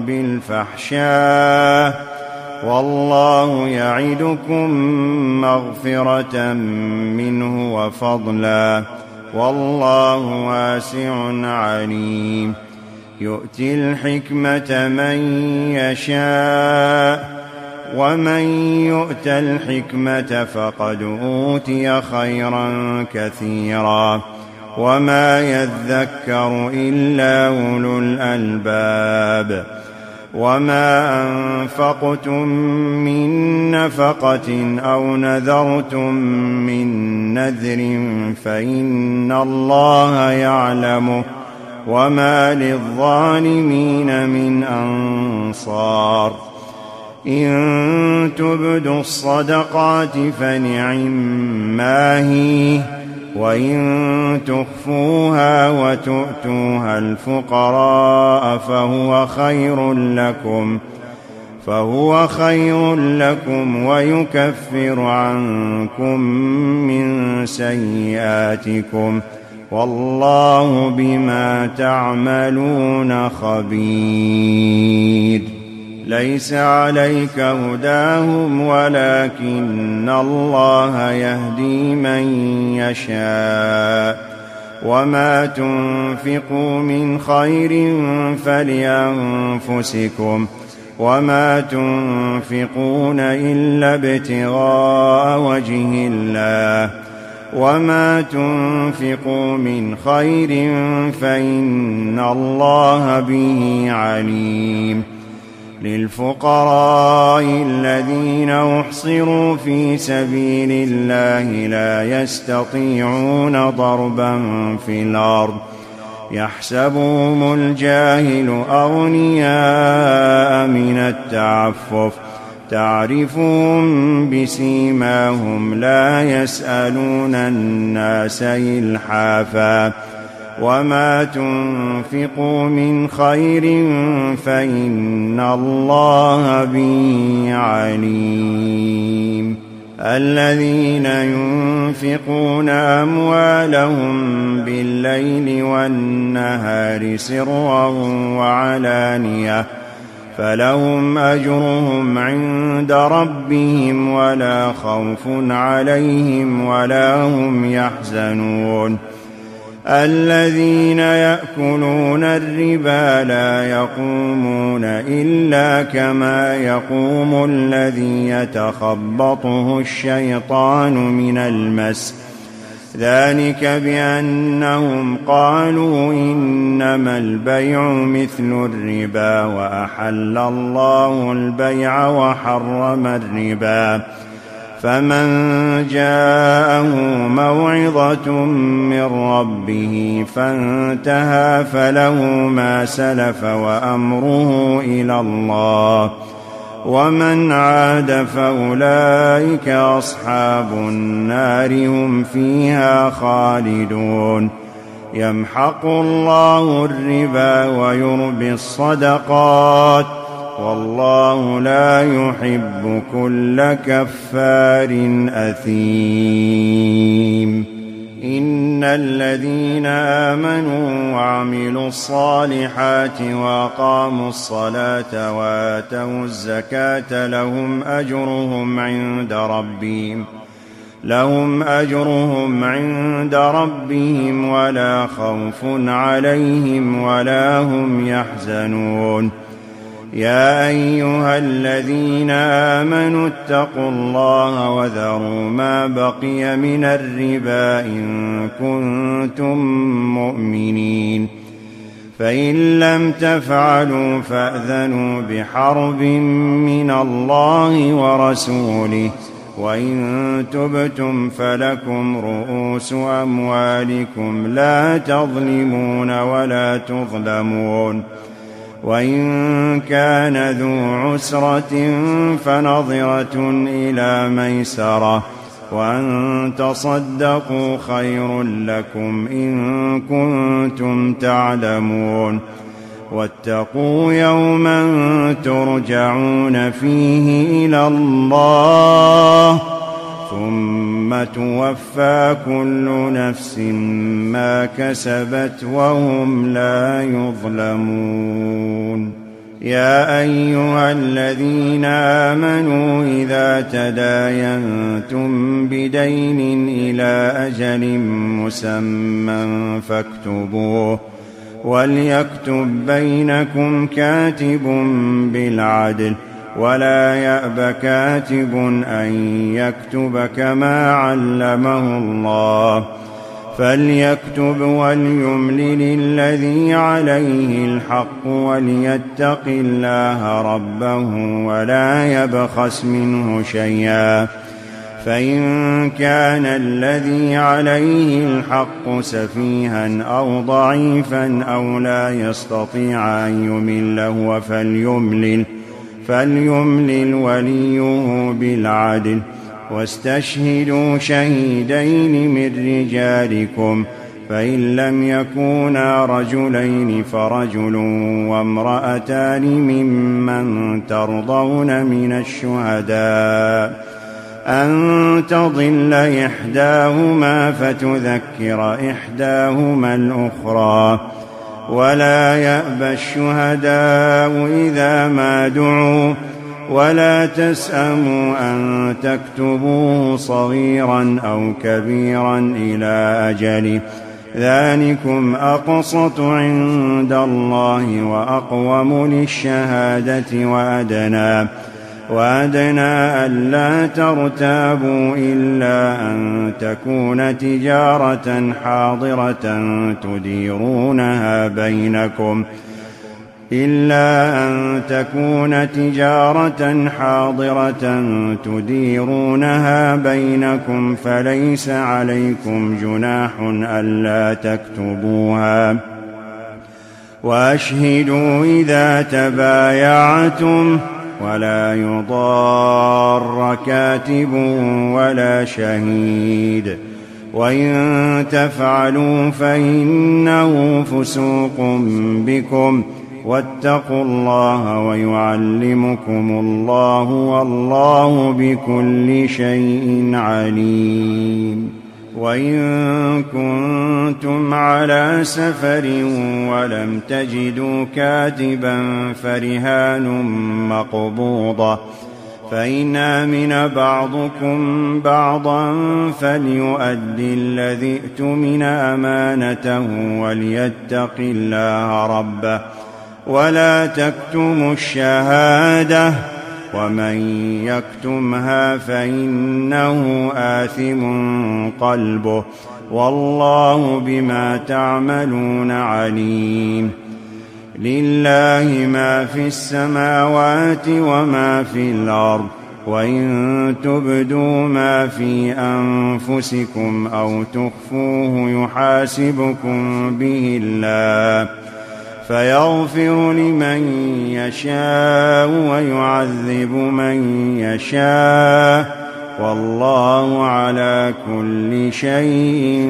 [SPEAKER 2] بالفحشاء والله يعدكم مغفرة منه وفضلا والله واسع عليم يؤتي الحكمة من يشاء ومن يؤت الحكمة فقد أوتي خيرا كثيرا وما يذكر إلا أولو الألباب وما أنفقتم من نفقة أو نذرتم من نذر فإن الله يعلمه وما للظالمين من أنصار إن تبدوا الصدقات فنعما هي وإن تخفوها وتؤتوها الفقراء فهو خير لكم فهو خير لكم ويكفر عنكم من سيئاتكم والله بما تعملون خبير ليس عليك هداهم ولكن الله يهدي من يشاء وما تنفقوا من خير فلأنفسكم وما تنفقون إلا ابتغاء وجه الله وما تنفقوا من خير فإن الله به عليم للفقراء الذين أحصروا في سبيل الله لا يستطيعون ضربا في الأرض يحسبهم الجاهل أغنياء من التعفف تعرفهم بسيماهم لا يسألون الناس إلحافا وما تنفقوا من خير فإن الله به عليم الذين ينفقون أموالهم بالليل والنهار سرا وعلانية فلهم أجرهم عند ربهم ولا خوف عليهم ولا هم يحزنون الذين يأكلون الربا لا يقومون إلا كما يقوم الذي يتخبطه الشيطان من المس ذلك بأنهم قالوا إنما البيع مثل الربا وأحل الله البيع وحرم الربا فمن جاءه موعظة من ربه فانتهى فله ما سلف وأمره إلى الله ومن عاد فأولئك أصحاب النار هم فيها خالدون يمحق الله الربا ويربي الصدقات والله لا يحب كل كفار أثيم إن الذين آمنوا وعملوا الصالحات وأقاموا الصلاة وآتوا الزكاة لهم أجرهم عند ربهم لهم أجرهم عند ربهم ولا خوف عليهم ولا هم يحزنون يا أيها الذين آمنوا اتقوا الله وذروا ما بقي من الربا إن كنتم مؤمنين فإن لم تفعلوا فأذنوا بحرب من الله ورسوله وإن تبتم فلكم رؤوس أموالكم لا تظلمون ولا تظلمون وإن كان ذو عسرة فنظرة إلى ميسرة وأن تصدقوا خير لكم إن كنتم تعلمون واتقوا يوما ترجعون فيه إلى الله ثم توفى كل نفس ما كسبت وهم لا يظلمون. يا أيها الذين آمنوا إذا تداينتم بدين إلى أجل مسمى فاكتبوه، وليكتب بينكم كاتب بالعدل، ولا يأب كاتب أن يكتب كما علمه الله، فليكتب وليملل الذي عليه الحق وليتق الله ربه ولا يبخس منه شيئا، فإن كان الذي عليه الحق سفيها أو ضعيفا أو لا يستطيع أن يمل هو فليملل فليملل وليه بالعدل، واستشهدوا شهيدين من رجالكم، فإن لم يكونا رجلين فرجل وامرأتان ممن ترضون من الشهداء أن تضل إحداهما فتذكر إحداهما الأخرى، ولا يأبى الشهداء إذا ما دعوا، ولا تسأموا أن تكتبوه صغيرا أو كبيرا إلى أجله، ذلكم أقسط عند الله وأقوم للشهادة وأدنى وأدنى ألا ترتابوا إلا أن تكون تجارة حاضرة تديرونها بينكم إلا أن تكون تجارة حاضرة تديرونها بينكم فليس عليكم جناح ألا تكتبوها، وأشهدوا إذا تبايعتم، ولا يضار كاتب ولا شهيد، وإن تفعلوا فإنه فسوق بكم، واتقوا الله ويعلمكم الله والله بكل شيء عليم. وإن كنتم على سفر ولم تجدوا كاتبا فرهان مقبوضة، فإن آمن بعضكم بعضا فليؤدي الذي ائتمن أمانته وليتق الله ربه، ولا تكتموا الشهادة، ومن يكتمها فإنه آثم قلبه، والله بما تعملون عليم. لله ما في السماوات وما في الأرض، وإن تبدوا ما في أنفسكم أو تخفوه يحاسبكم به الله، فيغفر لمن يشاء ويعذب من يشاء، والله على كل شيء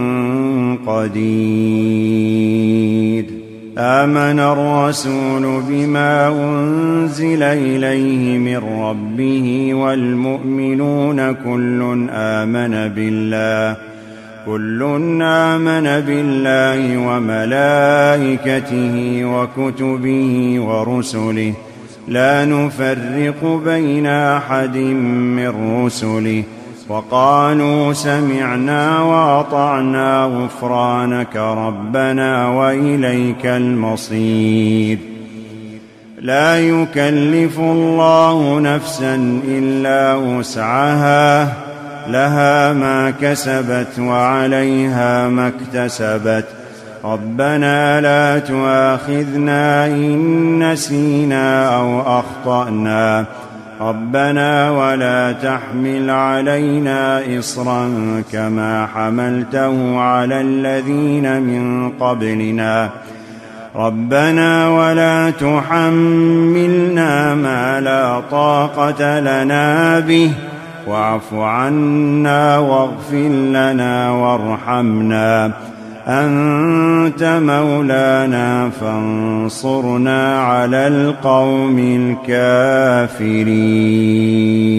[SPEAKER 2] قدير. آمن الرسول بما أنزل إليه من ربه والمؤمنون كل آمن بالله كل آمن بالله وملائكته وكتبه ورسله، لا نفرق بين أحد من رسله، وقالوا سمعنا وأطعنا غفرانك ربنا وإليك المصير. لا يكلف الله نفسا إلا وسعها، لها ما كسبت وعليها ما اكتسبت، ربنا لا تؤاخذنا إن نسينا أو أخطأنا، ربنا ولا تحمل علينا إصرا كما حملته على الذين من قبلنا، ربنا ولا تحملنا ما لا طاقة لنا به، واعف عنا واغفر لنا وارحمنا، أنت مولانا فانصرنا على القوم الكافرين.